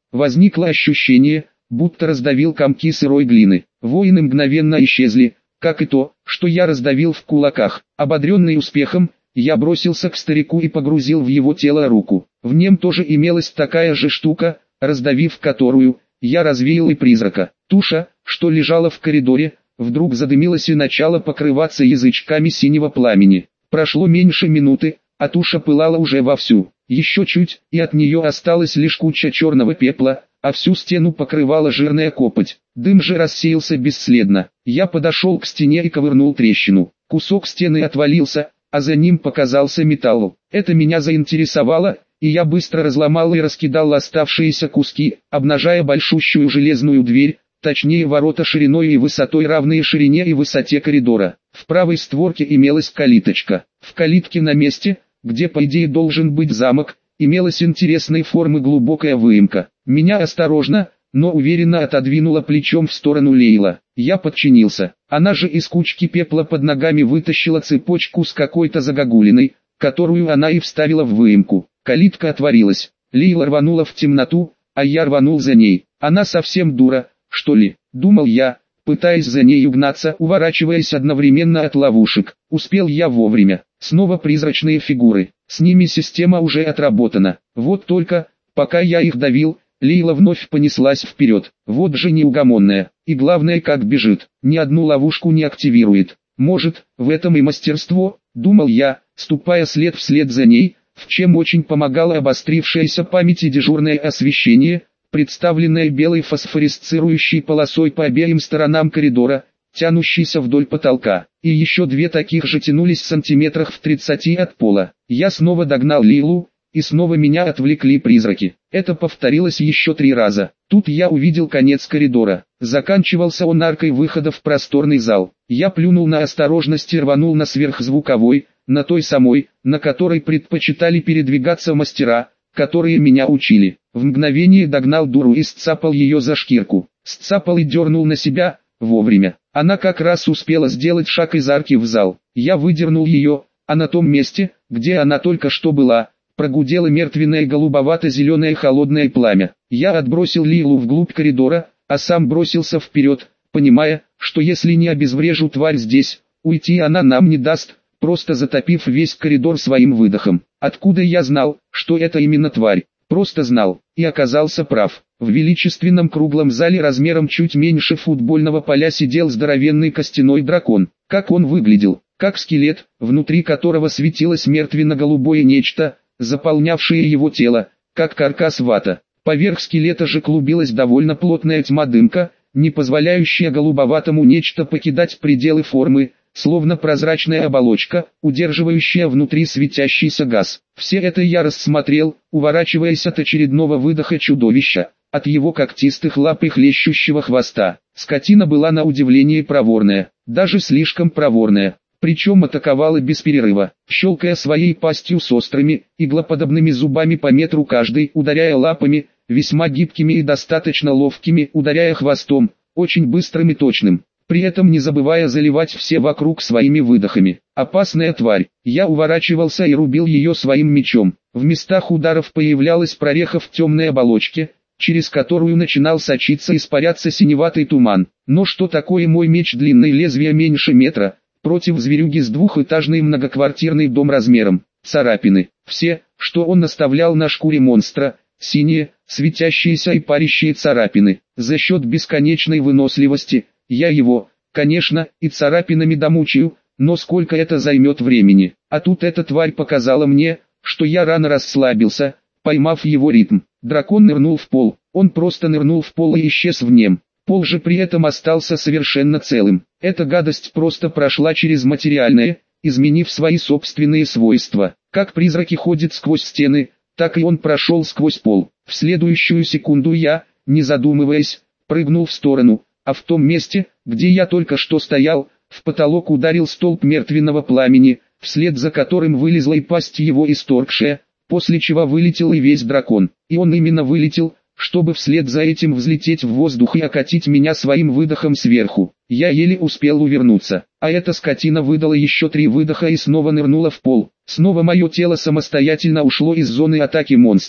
Возникло ощущение, будто раздавил комки сырой глины. Воины мгновенно исчезли, как и то, что я раздавил в кулаках. Ободренный успехом, я бросился к старику и погрузил в его тело руку. В нем тоже имелась такая же штука, раздавив которую, я развеял и призрака. Туша, что лежала в коридоре, вдруг задымилась и начала покрываться язычками синего пламени. Прошло меньше минуты, а туша пылала уже вовсю. Еще чуть, и от нее осталась лишь куча черного пепла, а всю стену покрывала жирная копоть. Дым же рассеялся бесследно. Я подошел к стене и ковырнул трещину. Кусок стены отвалился, а за ним показался металл. Это меня заинтересовало, и я быстро разломал и раскидал оставшиеся куски, обнажая большущую железную дверь, точнее ворота шириной и высотой равные ширине и высоте коридора. В правой створке имелась калиточка. В калитке на месте, где по идее должен быть замок, имелась интересной формы глубокая выемка. Меня осторожно, но уверенно отодвинула плечом в сторону Лейла. Я подчинился. Она же из кучки пепла под ногами вытащила цепочку с какой-то загогулиной, которую она и вставила в выемку. Калитка отворилась. Лейла рванула в темноту, а я рванул за ней. Она совсем дура, что ли, думал я, пытаясь за ней угнаться, уворачиваясь одновременно от ловушек. Успел я вовремя. Снова призрачные фигуры. С ними система уже отработана. Вот только, пока я их давил, Лейла вновь понеслась вперед. Вот же неугомонная. И главное, как бежит. Ни одну ловушку не активирует. Может, в этом и мастерство, думал я, ступая след вслед за ней, в чем очень помогало обострившаяся память и дежурное освещение, представленное белой фосфорисцирующей полосой по обеим сторонам коридора, тянущейся вдоль потолка. И еще две таких же тянулись сантиметрах в тридцати от пола. Я снова догнал Лейлу, и снова меня отвлекли призраки. Это повторилось еще три раза. Тут я увидел конец коридора. Заканчивался он аркой выхода в просторный зал. Я плюнул на осторожность и рванул на сверхзвуковой, на той самой, на которой предпочитали передвигаться мастера, которые меня учили. В мгновение догнал дуру и сцапал ее за шкирку. Сцапал и дернул на себя, вовремя. Она как раз успела сделать шаг из арки в зал. Я выдернул ее, а на том месте, где она только что была, прогудело мертвенное голубовато-зеленое холодное пламя. Я отбросил Лилу вглубь коридора, а сам бросился вперед, понимая, что если не обезврежу тварь здесь, уйти она нам не даст, просто затопив весь коридор своим выдохом. Откуда я знал, что это именно тварь? Просто знал, и оказался прав. В величественном круглом зале размером чуть меньше футбольного поля сидел здоровенный костяной дракон. Как он выглядел? Как скелет, внутри которого светилось мертвенно-голубое нечто, заполнявшее его тело, как каркас вата. Поверх скелета же клубилась довольно плотная тьма-дымка, не позволяющая голубоватому нечто покидать пределы формы, словно прозрачная оболочка, удерживающая внутри светящийся газ. Все это я рассмотрел, уворачиваясь от очередного выдоха чудовища, от его когтистых лап и хлещущего хвоста. Скотина была на удивление проворная, даже слишком проворная, причем атаковала без перерыва, щелкая своей пастью с острыми, иглоподобными зубами по метру каждый, ударяя лапами, весьма гибкими и достаточно ловкими, ударяя хвостом, очень быстрым и точным, при этом не забывая заливать все вокруг своими выдохами. Опасная тварь. Я уворачивался и рубил ее своим мечом. В местах ударов появлялась прореха в темной оболочке, через которую начинал сочиться и испаряться синеватый туман. Но что такое мой меч длинной лезвия меньше метра, против зверюги с двухэтажный многоквартирный дом размером? Царапины. Все, что он оставлял на шкуре монстра, синие, светящиеся и парящие царапины. За счет бесконечной выносливости, я его, конечно, и царапинами домучаю, но сколько это займет времени. А тут эта тварь показала мне, что я рано расслабился, поймав его ритм. Дракон нырнул в пол, он просто нырнул в пол и исчез в нем. Пол же при этом остался совершенно целым. Эта гадость просто прошла через материальное, изменив свои собственные свойства. Как призраки ходят сквозь стены, так и он прошел сквозь пол. В следующую секунду я, не задумываясь, прыгнул в сторону, а в том месте, где я только что стоял, в потолок ударил столб мертвенного пламени, вслед за которым вылезла и пасть его исторгшая, после чего вылетел и весь дракон. И он именно вылетел, чтобы вслед за этим взлететь в воздух и окатить меня своим выдохом сверху. Я еле успел увернуться, а эта скотина выдала еще три выдоха и снова нырнула в пол. Снова мое тело самостоятельно ушло из зоны атаки монстра,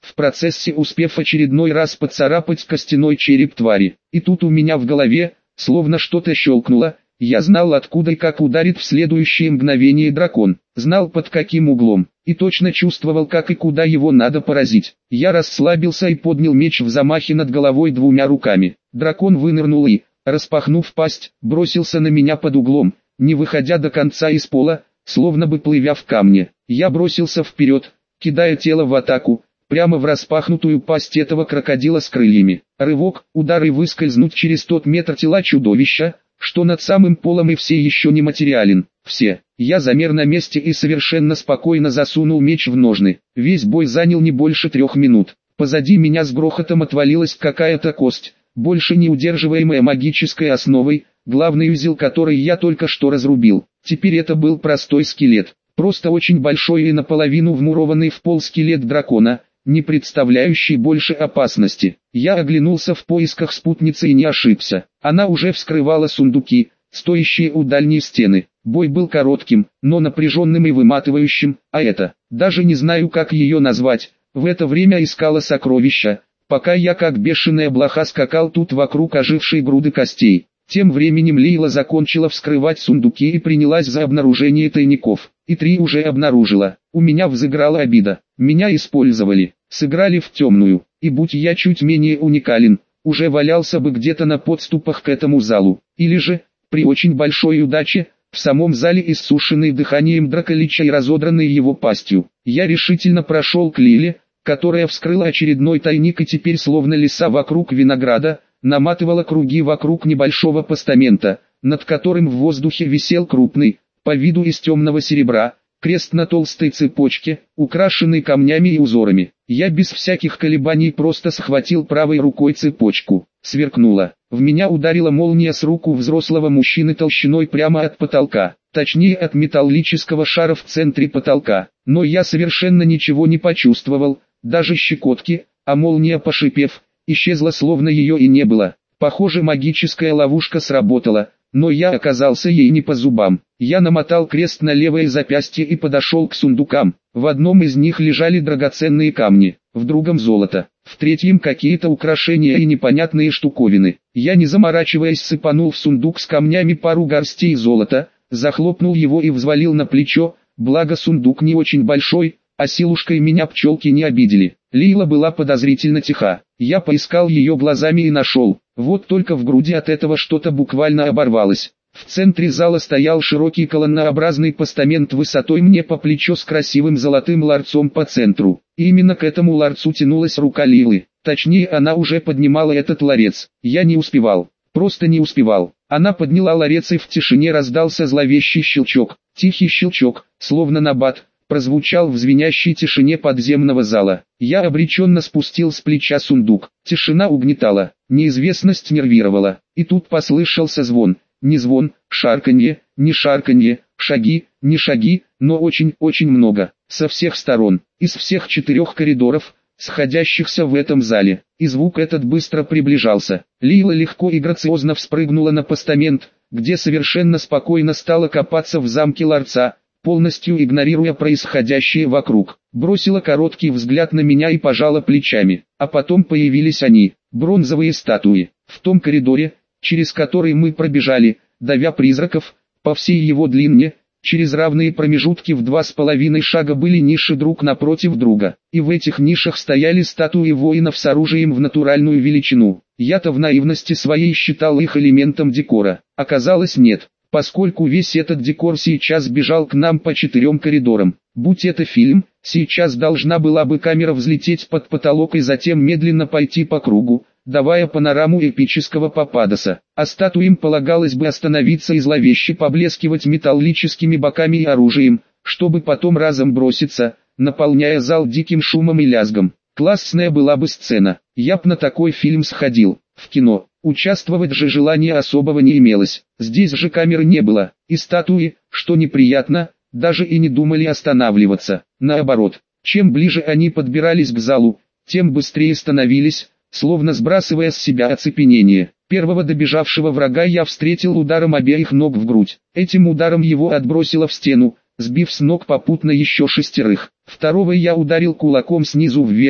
в процессе успев очередной раз поцарапать костяной череп твари. И тут у меня в голове, словно что-то щелкнуло, я знал, откуда и как ударит в следующее мгновение дракон, знал, под каким углом, и точно чувствовал, как и куда его надо поразить. Я расслабился и поднял меч в замахе над головой двумя руками. Дракон вынырнул и, распахнув пасть, бросился на меня под углом, не выходя до конца из пола, словно бы плывя в камне. Я бросился вперед, кидая тело в атаку, прямо в распахнутую пасть этого крокодила с крыльями. Рывок, удар и выскользнуть через тот метр тела чудовища, что над самым полом и все еще не материален. Все. Я замер на месте и совершенно спокойно засунул меч в ножны. Весь бой занял не больше трех минут. Позади меня с грохотом отвалилась какая-то кость, больше не удерживаемая магической основой, главный узел которой я только что разрубил. Теперь это был простой скелет, просто очень большой и наполовину вмурованный в пол скелет дракона, не представляющий больше опасности. Я оглянулся в поисках спутницы и не ошибся. Она уже вскрывала сундуки, стоящие у дальней стены. Бой был коротким, но напряженным и выматывающим, а это, даже не знаю, как ее назвать, в это время искала сокровища, пока я как бешеная блоха скакал тут вокруг ожившей груды костей. Тем временем Лейла закончила вскрывать сундуки и принялась за обнаружение тайников. И три уже обнаружила. У меня взыграла обида. Меня использовали, сыграли в темную. И будь я чуть менее уникален, уже валялся бы где-то на подступах к этому залу. Или же, при очень большой удаче, в самом зале, иссушенный дыханием Драколича и разодранный его пастью. Я решительно прошел к Лиле, которая вскрыла очередной тайник и теперь словно лиса вокруг винограда, наматывала круги вокруг небольшого постамента, над которым в воздухе висел крупный, по виду из темного серебра, крест на толстой цепочке, украшенный камнями и узорами. Я без всяких колебаний просто схватил правой рукой цепочку. Сверкнуло. В меня ударила молния с руку взрослого мужчины толщиной прямо от потолка, точнее от металлического шара в центре потолка. Но я совершенно ничего не почувствовал, даже щекотки, а молния, пошипев, исчезла, словно ее и не было. Похоже, магическая ловушка сработала, но я оказался ей не по зубам. Я намотал крест на левое запястье и подошел к сундукам. В одном из них лежали драгоценные камни, в другом золото, в третьем какие-то украшения и непонятные штуковины. Я, не заморачиваясь, сыпанул в сундук с камнями пару горстей золота, захлопнул его и взвалил на плечо, благо сундук не очень большой, а силушкой меня пчелки не обидели. Лейла была подозрительно тиха. Я поискал ее глазами и нашел. Вот только в груди от этого что-то буквально оборвалось. В центре зала стоял широкий колоннообразный постамент высотой мне по плечо с красивым золотым ларцом по центру. И именно к этому ларцу тянулась рука Лейлы. Точнее, она уже поднимала этот ларец. Я не успевал. Просто не успевал. Она подняла ларец, и в тишине раздался зловещий щелчок. Тихий щелчок, словно набат, прозвучал в звенящей тишине подземного зала. Я обреченно спустил с плеча сундук. Тишина угнетала, неизвестность нервировала. И тут послышался звон. Не звон, шарканье, не шарканье, шаги, не шаги, но очень-очень много. Со всех сторон, из всех четырех коридоров, сходящихся в этом зале. И звук этот быстро приближался. Лейла легко и грациозно вспрыгнула на постамент, где совершенно спокойно стала копаться в замке ларца, полностью игнорируя происходящее вокруг. Бросила короткий взгляд на меня и пожала плечами. А потом появились они, бронзовые статуи. В том коридоре, через который мы пробежали, давя призраков, по всей его длине, через равные промежутки в два с половиной шага были ниши друг напротив друга. И в этих нишах стояли статуи воинов с оружием в натуральную величину. Я-то в наивности своей считал их элементом декора. Оказалось, нет. Поскольку весь этот декор сейчас бежал к нам по четырем коридорам. Будь это фильм, сейчас должна была бы камера взлететь под потолок и затем медленно пойти по кругу, давая панораму эпического Пападоса. А статуям полагалось бы остановиться и зловеще поблескивать металлическими боками и оружием, чтобы потом разом броситься, наполняя зал диким шумом и лязгом. Классная была бы сцена. Я б на такой фильм сходил, в кино. Участвовать же желания особого не имелось. Здесь же камеры не было, и статуи, что неприятно, даже и не думали останавливаться. Наоборот, чем ближе они подбирались к залу, тем быстрее становились, словно сбрасывая с себя оцепенение. Первого добежавшего врага я встретил ударом обеих ног в грудь. Этим ударом его отбросило в стену, сбив с ног попутно еще шестерых. Второго я ударил кулаком снизу вверх,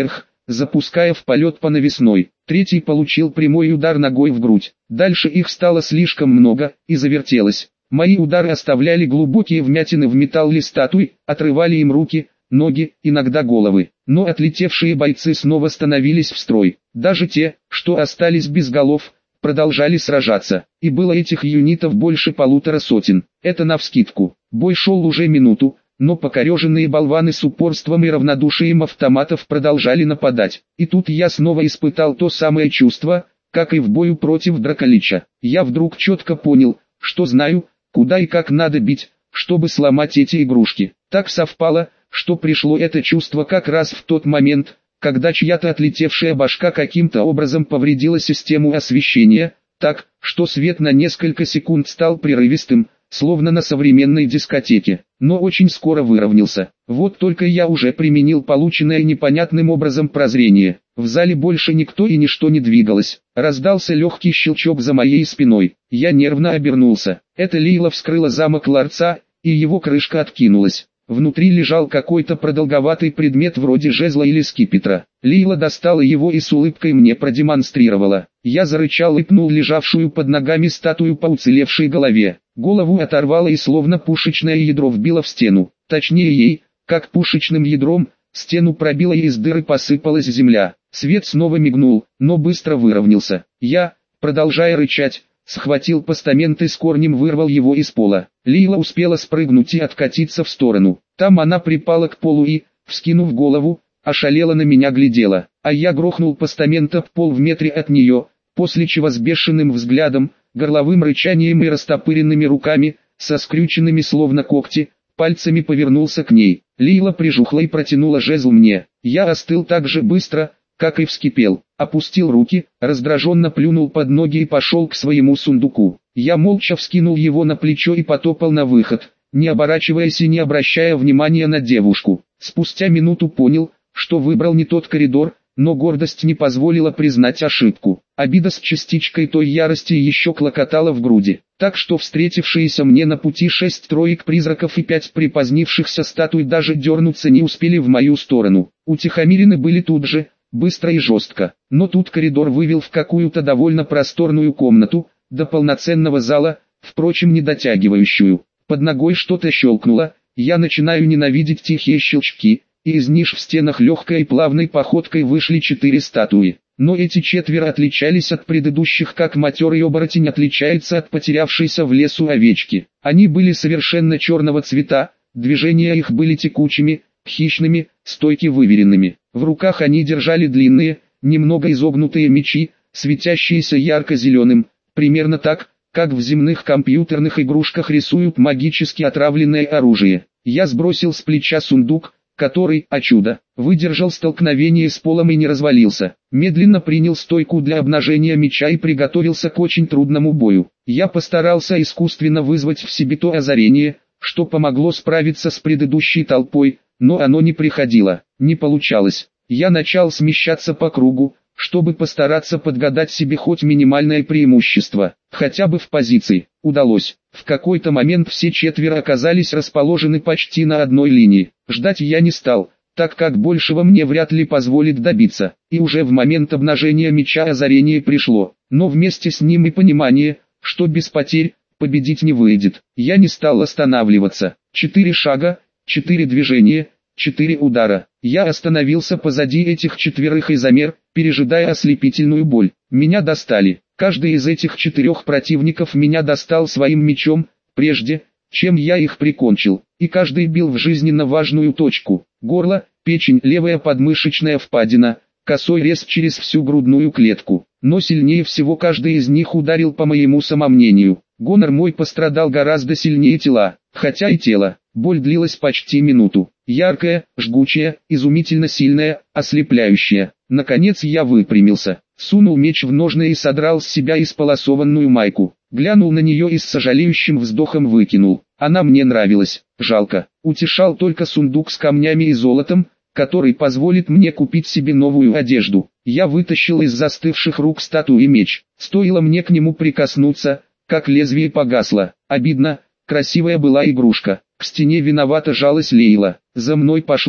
запуская в полет по навесной. Третий получил прямой удар ногой в грудь. Дальше их стало слишком много, и завертелось. Мои удары оставляли глубокие вмятины в металле статуй, отрывали им руки, ноги, иногда головы. Но отлетевшие бойцы снова становились в строй. Даже те, что остались без голов, продолжали сражаться. И было этих юнитов больше полутора сотен. Это навскидку. Бой шел уже минуту, но покореженные болваны с упорством и равнодушием автоматов продолжали нападать. И тут я снова испытал то самое чувство, как и в бою против Драколича. Я вдруг четко понял, что знаю, куда и как надо бить, чтобы сломать эти игрушки. Так совпало, что пришло это чувство как раз в тот момент, когда чья-то отлетевшая башка каким-то образом повредила систему освещения, так, что свет на несколько секунд стал прерывистым, словно на современной дискотеке, но очень скоро выровнялся. Вот только я уже применил полученное непонятным образом прозрение. В зале больше никто и ничто не двигалось. Раздался легкий щелчок за моей спиной. Я нервно обернулся. Это Лейла вскрыла замок ларца, и его крышка откинулась. Внутри лежал какой-то продолговатый предмет вроде жезла или скипетра. Лейла достала его и с улыбкой мне продемонстрировала. Я зарычал и пнул лежавшую под ногами статую по уцелевшей голове. Голову оторвало и словно пушечное ядро вбило в стену. Точнее ей, как пушечным ядром, стену пробило и из дыры посыпалась земля. Свет снова мигнул, но быстро выровнялся. Я, продолжая рычать, схватил постамент и с корнем вырвал его из пола. Лейла успела спрыгнуть и откатиться в сторону. Там она припала к полу и, вскинув голову, ошалела на меня глядела. А я грохнул постамент об пол в метре от нее, после чего с бешеным взглядом, горловым рычанием и растопыренными руками, со скрюченными словно когти, пальцами повернулся к ней. Лейла прижухла и протянула жезл мне. Я остыл так же быстро, как и вскипел, опустил руки, раздраженно плюнул под ноги и пошел к своему сундуку. Я молча вскинул его на плечо и потопал на выход, не оборачиваясь и не обращая внимания на девушку. Спустя минуту понял, что выбрал не тот коридор, но гордость не позволила признать ошибку. Обида с частичкой той ярости еще клокотала в груди, так что встретившиеся мне на пути шесть троек призраков и пять припозднившихся статуй даже дернуться не успели в мою сторону. Утихомирены были тут же, быстро и жестко, но тут коридор вывел в какую-то довольно просторную комнату, до полноценного зала, впрочем не дотягивающую. Под ногой что-то щелкнуло, я начинаю ненавидеть тихие щелчки, и из ниш в стенах легкой и плавной походкой вышли четыре статуи. Но эти четверо отличались от предыдущих, как матерый оборотень отличается от потерявшейся в лесу овечки. Они были совершенно черного цвета, движения их были текучими, хищными, стойки выверенными. В руках они держали длинные, немного изогнутые мечи, светящиеся ярко-зеленым, примерно так, как в земных компьютерных игрушках рисуют магически отравленное оружие. Я сбросил с плеча сундук, который, о чудо, выдержал столкновение с полом и не развалился. Медленно принял стойку для обнажения меча и приготовился к очень трудному бою. Я постарался искусственно вызвать в себе то озарение, что помогло справиться с предыдущей толпой, но оно не приходило, не получалось. Я начал смещаться по кругу, чтобы постараться подгадать себе хоть минимальное преимущество, хотя бы в позиции. Удалось. В какой-то момент все четверо оказались расположены почти на одной линии. Ждать я не стал, так как большего мне вряд ли позволит добиться, и уже в момент обнажения меча озарение пришло, но вместе с ним и понимание, что без потерь победить не выйдет. Я не стал останавливаться. Четыре шага, четыре движения, четыре удара. Я остановился позади этих четверых и замер, пережидая ослепительную боль. Меня достали. Каждый из этих четырех противников меня достал своим мечом, прежде, чем я их прикончил, и каждый бил в жизненно важную точку. Горло, печень, левая подмышечная впадина, косой рез через всю грудную клетку. Но сильнее всего каждый из них ударил по моему самомнению. Гонор мой пострадал гораздо сильнее тела, хотя и тело. Боль длилась почти минуту. Яркая, жгучая, изумительно сильная, ослепляющая. Наконец я выпрямился, сунул меч в ножны и содрал с себя исполосованную майку. Глянул на нее и с сожалеющим вздохом выкинул. Она мне нравилась. Жалко. Утешал только сундук с камнями и золотом, который позволит мне купить себе новую одежду. Я вытащил из застывших рук статуи меч. Стоило мне к нему прикоснуться, как лезвие погасло. Обидно, красивая была игрушка. К стене виновато жалась Лейла. За мной пошла.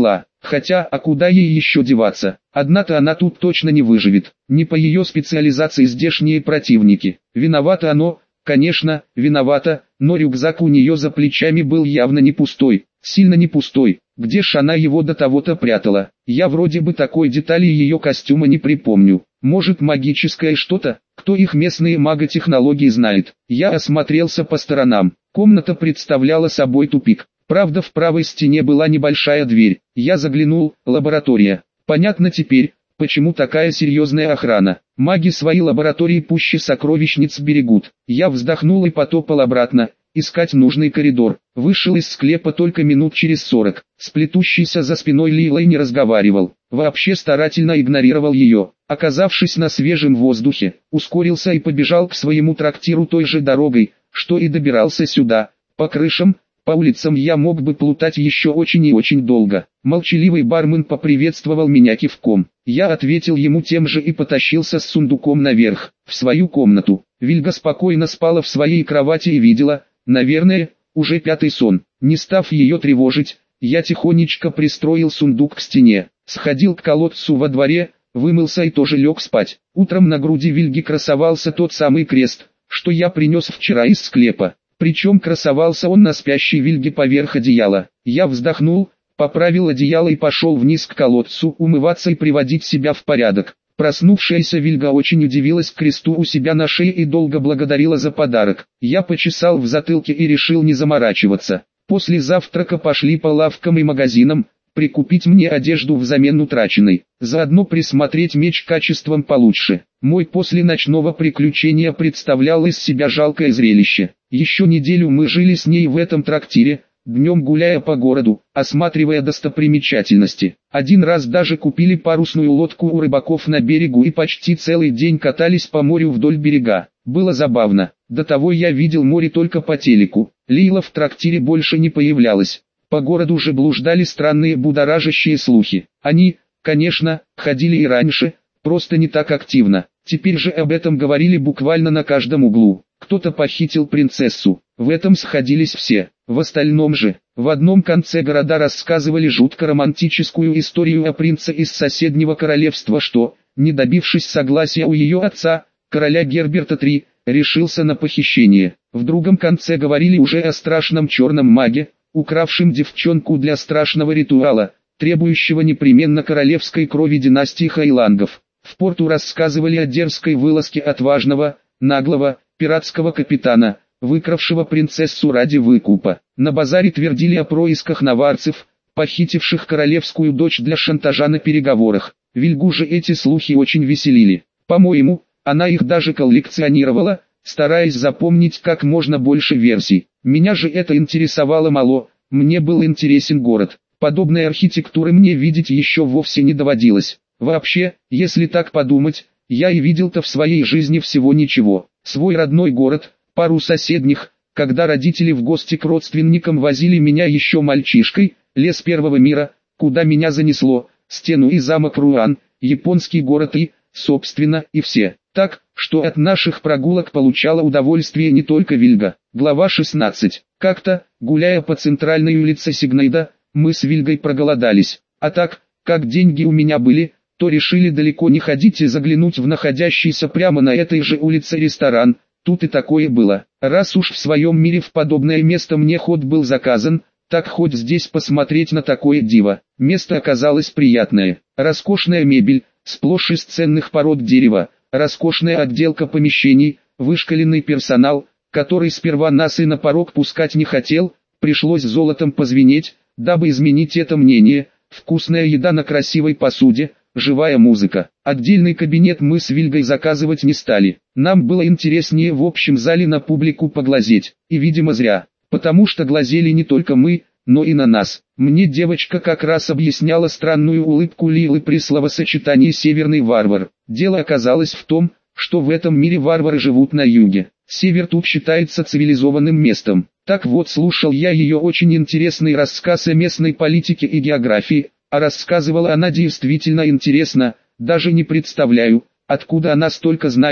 Хотя, а куда ей еще деваться? Одна-то она тут точно не выживет. Не по ее специализации здешние противники. Виновато оно, конечно, виновата, но рюкзак у нее за плечами был явно не пустой. Сильно не пустой. Где ж она его до того-то прятала? Я вроде бы такой детали ее костюма не припомню. Может, магическое что-то? Кто их местные маготехнологии знает? Я осмотрелся по сторонам. Комната представляла собой тупик. Правда, в правой стене была небольшая дверь. Я заглянул, лаборатория. Понятно теперь, почему такая серьезная охрана. Маги свои лаборатории пуще сокровищниц берегут. Я вздохнул и потопал обратно, искать нужный коридор. Вышел из склепа только минут через сорок. Сплетущийся за спиной Лилой не разговаривал. Вообще старательно игнорировал ее. Оказавшись на свежем воздухе, ускорился и побежал к своему трактиру той же дорогой, что и добирался сюда. По крышам, по улицам я мог бы плутать еще очень и очень долго. Молчаливый бармен поприветствовал меня кивком. Я ответил ему тем же и потащился с сундуком наверх, в свою комнату. Вильга спокойно спала в своей кровати и видела, наверное, уже пятый сон. Не став ее тревожить, я тихонечко пристроил сундук к стене, сходил к колодцу во дворе, вымылся и тоже лег спать. Утром на груди Вильги красовался тот самый крест, что я принес вчера из склепа. Причем красовался он на спящей Вильге поверх одеяла. Я вздохнул, поправил одеяло и пошел вниз к колодцу умываться и приводить себя в порядок. Проснувшаяся Вильга очень удивилась кресту у себя на шее и долго благодарила за подарок. Я почесал в затылке и решил не заморачиваться. После завтрака пошли по лавкам и магазинам, прикупить мне одежду взамен утраченной, заодно присмотреть меч качеством получше. Мой после ночного приключения представлял из себя жалкое зрелище. Еще неделю мы жили с ней в этом трактире, днем гуляя по городу, осматривая достопримечательности. Один раз даже купили парусную лодку у рыбаков на берегу и почти целый день катались по морю вдоль берега. Было забавно. До того я видел море только по телеку. Лейла в трактире больше не появлялась. По городу же блуждали странные будоражащие слухи. Они, конечно, ходили и раньше, просто не так активно. Теперь же об этом говорили буквально на каждом углу. Кто-то похитил принцессу. В этом сходились все. В остальном же, в одном конце города рассказывали жутко романтическую историю о принце из соседнего королевства, что, не добившись согласия у ее отца, короля Герберта третьего, решился на похищение. В другом конце говорили уже о страшном черном маге, укравшим девчонку для страшного ритуала, требующего непременно королевской крови династии Хайлангов. В порту рассказывали о дерзкой вылазке отважного, наглого, пиратского капитана, выкравшего принцессу ради выкупа. На базаре твердили о происках наварцев, похитивших королевскую дочь для шантажа на переговорах. Вильгу же эти слухи очень веселили. По-моему, она их даже коллекционировала, стараясь запомнить как можно больше версий. Меня же это интересовало мало, мне был интересен город. Подобной архитектуры мне видеть еще вовсе не доводилось. Вообще, если так подумать, я и видел-то в своей жизни всего ничего. Свой родной город, пару соседних, когда родители в гости к родственникам возили меня еще мальчишкой, лес первого мира, куда меня занесло, стену и замок Руан, японский город и, собственно, и все. Так, что от наших прогулок получала удовольствие не только Вильга. Глава шестнадцать. Как-то, гуляя по центральной улице Сигнейда, мы с Вильгой проголодались. А так, как деньги у меня были, то решили далеко не ходить и заглянуть в находящийся прямо на этой же улице ресторан. Тут и такое было. Раз уж в своем мире в подобное место мне ход был заказан, так хоть здесь посмотреть на такое диво. Место оказалось приятное. Роскошная мебель, сплошь из ценных пород дерева, роскошная отделка помещений, вышкаленный персонал, который сперва нас и на порог пускать не хотел, пришлось золотом позвенеть, дабы изменить это мнение. Вкусная еда на красивой посуде, живая музыка. Отдельный кабинет мы с Вильгой заказывать не стали. Нам было интереснее в общем зале на публику поглазеть. И видимо зря, потому что глазели не только мы, но и на нас. Мне девочка как раз объясняла странную улыбку Лилы при словосочетании «северный варвар». Дело оказалось в том, что в этом мире варвары живут на юге. Север тут считается цивилизованным местом. Так вот, слушал я ее очень интересный рассказ о местной политике и географии, а рассказывала она действительно интересно, даже не представляю, откуда она столько знает,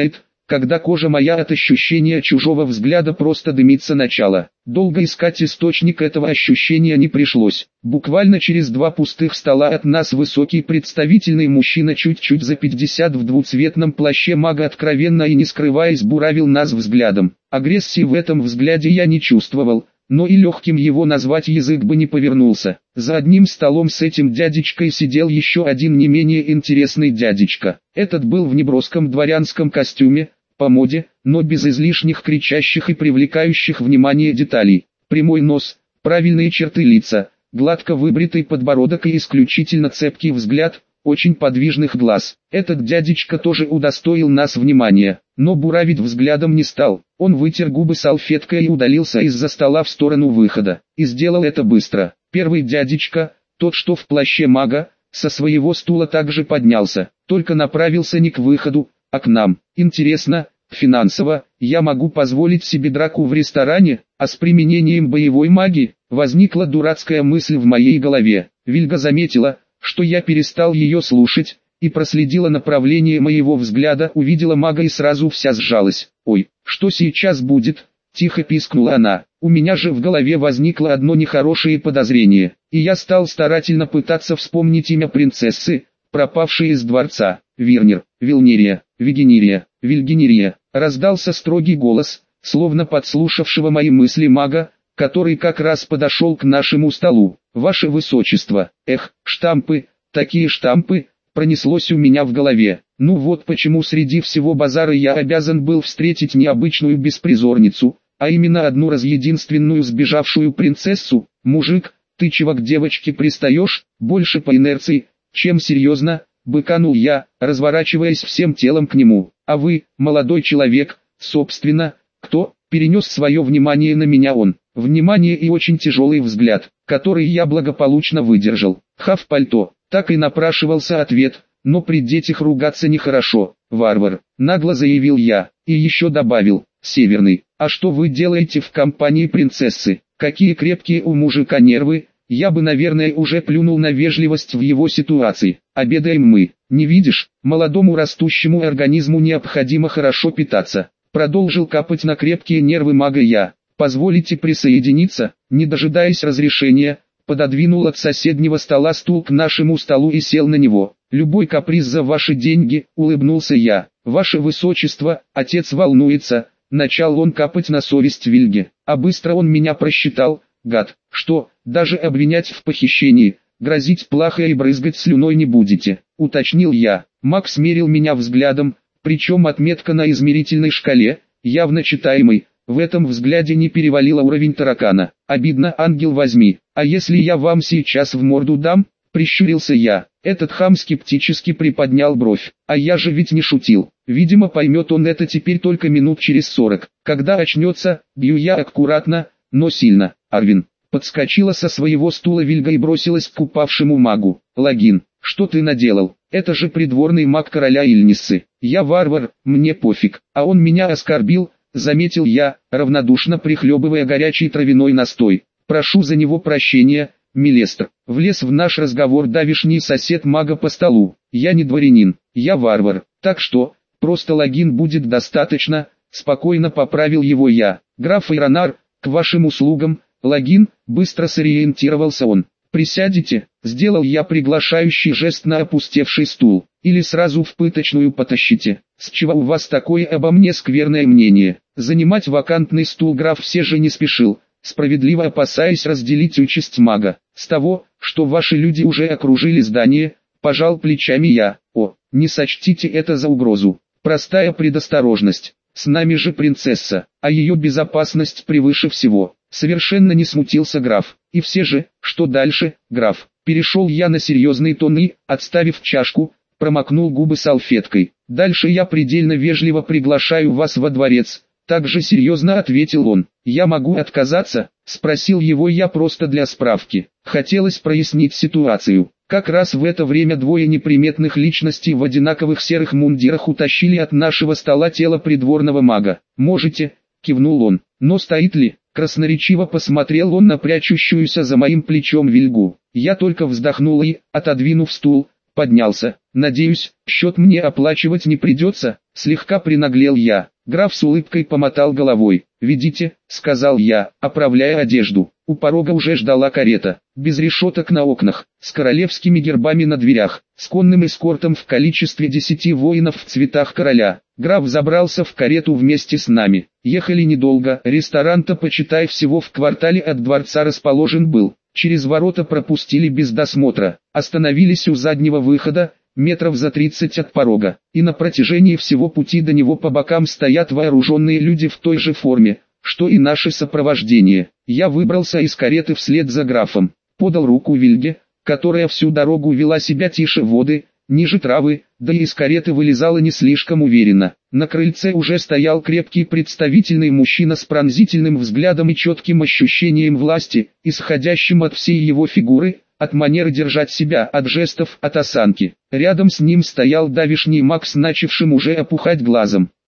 когда кожа моя от ощущения чужого взгляда просто дымиться начала. Долго искать источник этого ощущения не пришлось. Буквально через два пустых стола от нас высокий представительный мужчина чуть-чуть за пятьдесят в двуцветном плаще мага откровенно и не скрываясь буравил нас взглядом. Агрессии в этом взгляде я не чувствовал, но и легким его назвать язык бы не повернулся. За одним столом с этим дядечкой сидел еще один не менее интересный дядечка. Этот был в неброском дворянском костюме, по моде, но без излишних кричащих и привлекающих внимание деталей. Прямой нос, правильные черты лица, гладко выбритый подбородок и исключительно цепкий взгляд, очень подвижных глаз. Этот дядечка тоже удостоил нас внимания, но буравить взглядом не стал. Он вытер губы салфеткой и удалился из-за стола в сторону выхода. И сделал это быстро. Первый дядечка, тот что в плаще мага, со своего стула также поднялся, только направился не к выходу, а к нам. Интересно, финансово, я могу позволить себе драку в ресторане, а с применением боевой магии? Возникла дурацкая мысль в моей голове. Вильга заметила, что я перестал ее слушать, и проследила направление моего взгляда, увидела мага и сразу вся сжалась. «Ой, что сейчас будет?» – тихо пискнула она. У меня же в голове возникло одно нехорошее подозрение, и я стал старательно пытаться вспомнить имя принцессы, пропавшей из дворца. Вирнер, Вилнерия, Вигенерия, Вильгенерия. Раздался строгий голос, словно подслушавшего мои мысли мага, который как раз подошел к нашему столу. «Ваше Высочество, эх, штампы, такие штампы», пронеслось у меня в голове. Ну вот почему среди всего базара я обязан был встретить необычную беспризорницу, а именно одну разъединственную сбежавшую принцессу. Мужик, ты чего к девочке пристаешь, больше по инерции, чем серьезно, быканул я, разворачиваясь всем телом к нему. А вы, молодой человек, собственно, кто? Перенес свое внимание на меня он. Внимание и очень тяжелый взгляд, который я благополучно выдержал. Хав пальто, так и напрашивался ответ, но при детях ругаться нехорошо. Варвар, нагло заявил я, и еще добавил, Северный, а что вы делаете в компании принцессы? Какие крепкие у мужика нервы, я бы наверное уже плюнул на вежливость в его ситуации. Обедаем мы, не видишь, молодому растущему организму необходимо хорошо питаться. Продолжил капать на крепкие нервы мага я. Позволите присоединиться? Не дожидаясь разрешения, пододвинул от соседнего стола стул к нашему столу и сел на него. Любой каприз за ваши деньги, улыбнулся я. Ваше Высочество, отец волнуется, начал он капать на совесть Вильге. А быстро он меня просчитал, гад. Что, даже обвинять в похищении, грозить плохо и брызгать слюной не будете, уточнил я. Маг смерил меня взглядом, причем отметка на измерительной шкале, явно читаемой, в этом взгляде не перевалила уровень таракана. Обидно, ангел возьми, а если я вам сейчас в морду дам? Прищурился я. Этот хам скептически приподнял бровь, а я же ведь не шутил. Видимо поймет он это теперь только минут через сорок. Когда очнется, бью я аккуратно, но сильно. Арвин подскочила со своего стула Вильга и бросилась к упавшему магу. Логин, что ты наделал? Это же придворный маг короля Ильниссы. Я варвар, мне пофиг, а он меня оскорбил, заметил я, равнодушно прихлебывая горячий травяной настой. Прошу за него прощения, Мелестр. Влез в наш разговор давишний сосед мага по столу. Я не дворянин, я варвар, так что, просто логин будет достаточно, спокойно поправил его я. Граф Иронар, к вашим услугам, логин, быстро сориентировался он. Присядете, сделал я приглашающий жест на опустевший стул, или сразу в пыточную потащите. С чего у вас такое обо мне скверное мнение? Занимать вакантный стул граф все же не спешил, справедливо опасаясь разделить участь мага. С того, что ваши люди уже окружили здание, пожал плечами я. О, не сочтите это за угрозу. Простая предосторожность. С нами же принцесса, а ее безопасность превыше всего. Совершенно не смутился граф. И все же, что дальше, граф? Перешел я на серьезный тон и, отставив чашку, промокнул губы салфеткой. Дальше я предельно вежливо приглашаю вас во дворец. Также серьезно ответил он. Я могу отказаться? Спросил его я просто для справки. Хотелось прояснить ситуацию. Как раз в это время двое неприметных личностей в одинаковых серых мундирах утащили от нашего стола тело придворного мага. «Можете», — кивнул он. «Но стоит ли?» Красноречиво посмотрел он на прячущуюся за моим плечом Вильгу. Я только вздохнул и, отодвинув стул, поднялся. «Надеюсь, счет мне оплачивать не придется?» — слегка принаглел я. Граф с улыбкой помотал головой. «Ведите», — сказал я, оправляя одежду. У порога уже ждала карета, без решеток на окнах, с королевскими гербами на дверях, с конным эскортом в количестве десяти воинов в цветах короля. Граф забрался в карету вместе с нами. Ехали недолго, ресторан-то, почитай, всего в квартале от дворца расположен был. Через ворота пропустили без досмотра, остановились у заднего выхода, метров за тридцать от порога, и на протяжении всего пути до него по бокам стоят вооруженные люди в той же форме, что и наше сопровождение. Я выбрался из кареты вслед за графом, подал руку Вильге, которая всю дорогу вела себя тише воды, ниже травы, да и из кареты вылезала не слишком уверенно. На крыльце уже стоял крепкий представительный мужчина с пронзительным взглядом и четким ощущением власти, исходящим от всей его фигуры, от манеры держать себя, от жестов, от осанки. Рядом с ним стоял давишний маг с начавшим уже опухать глазом.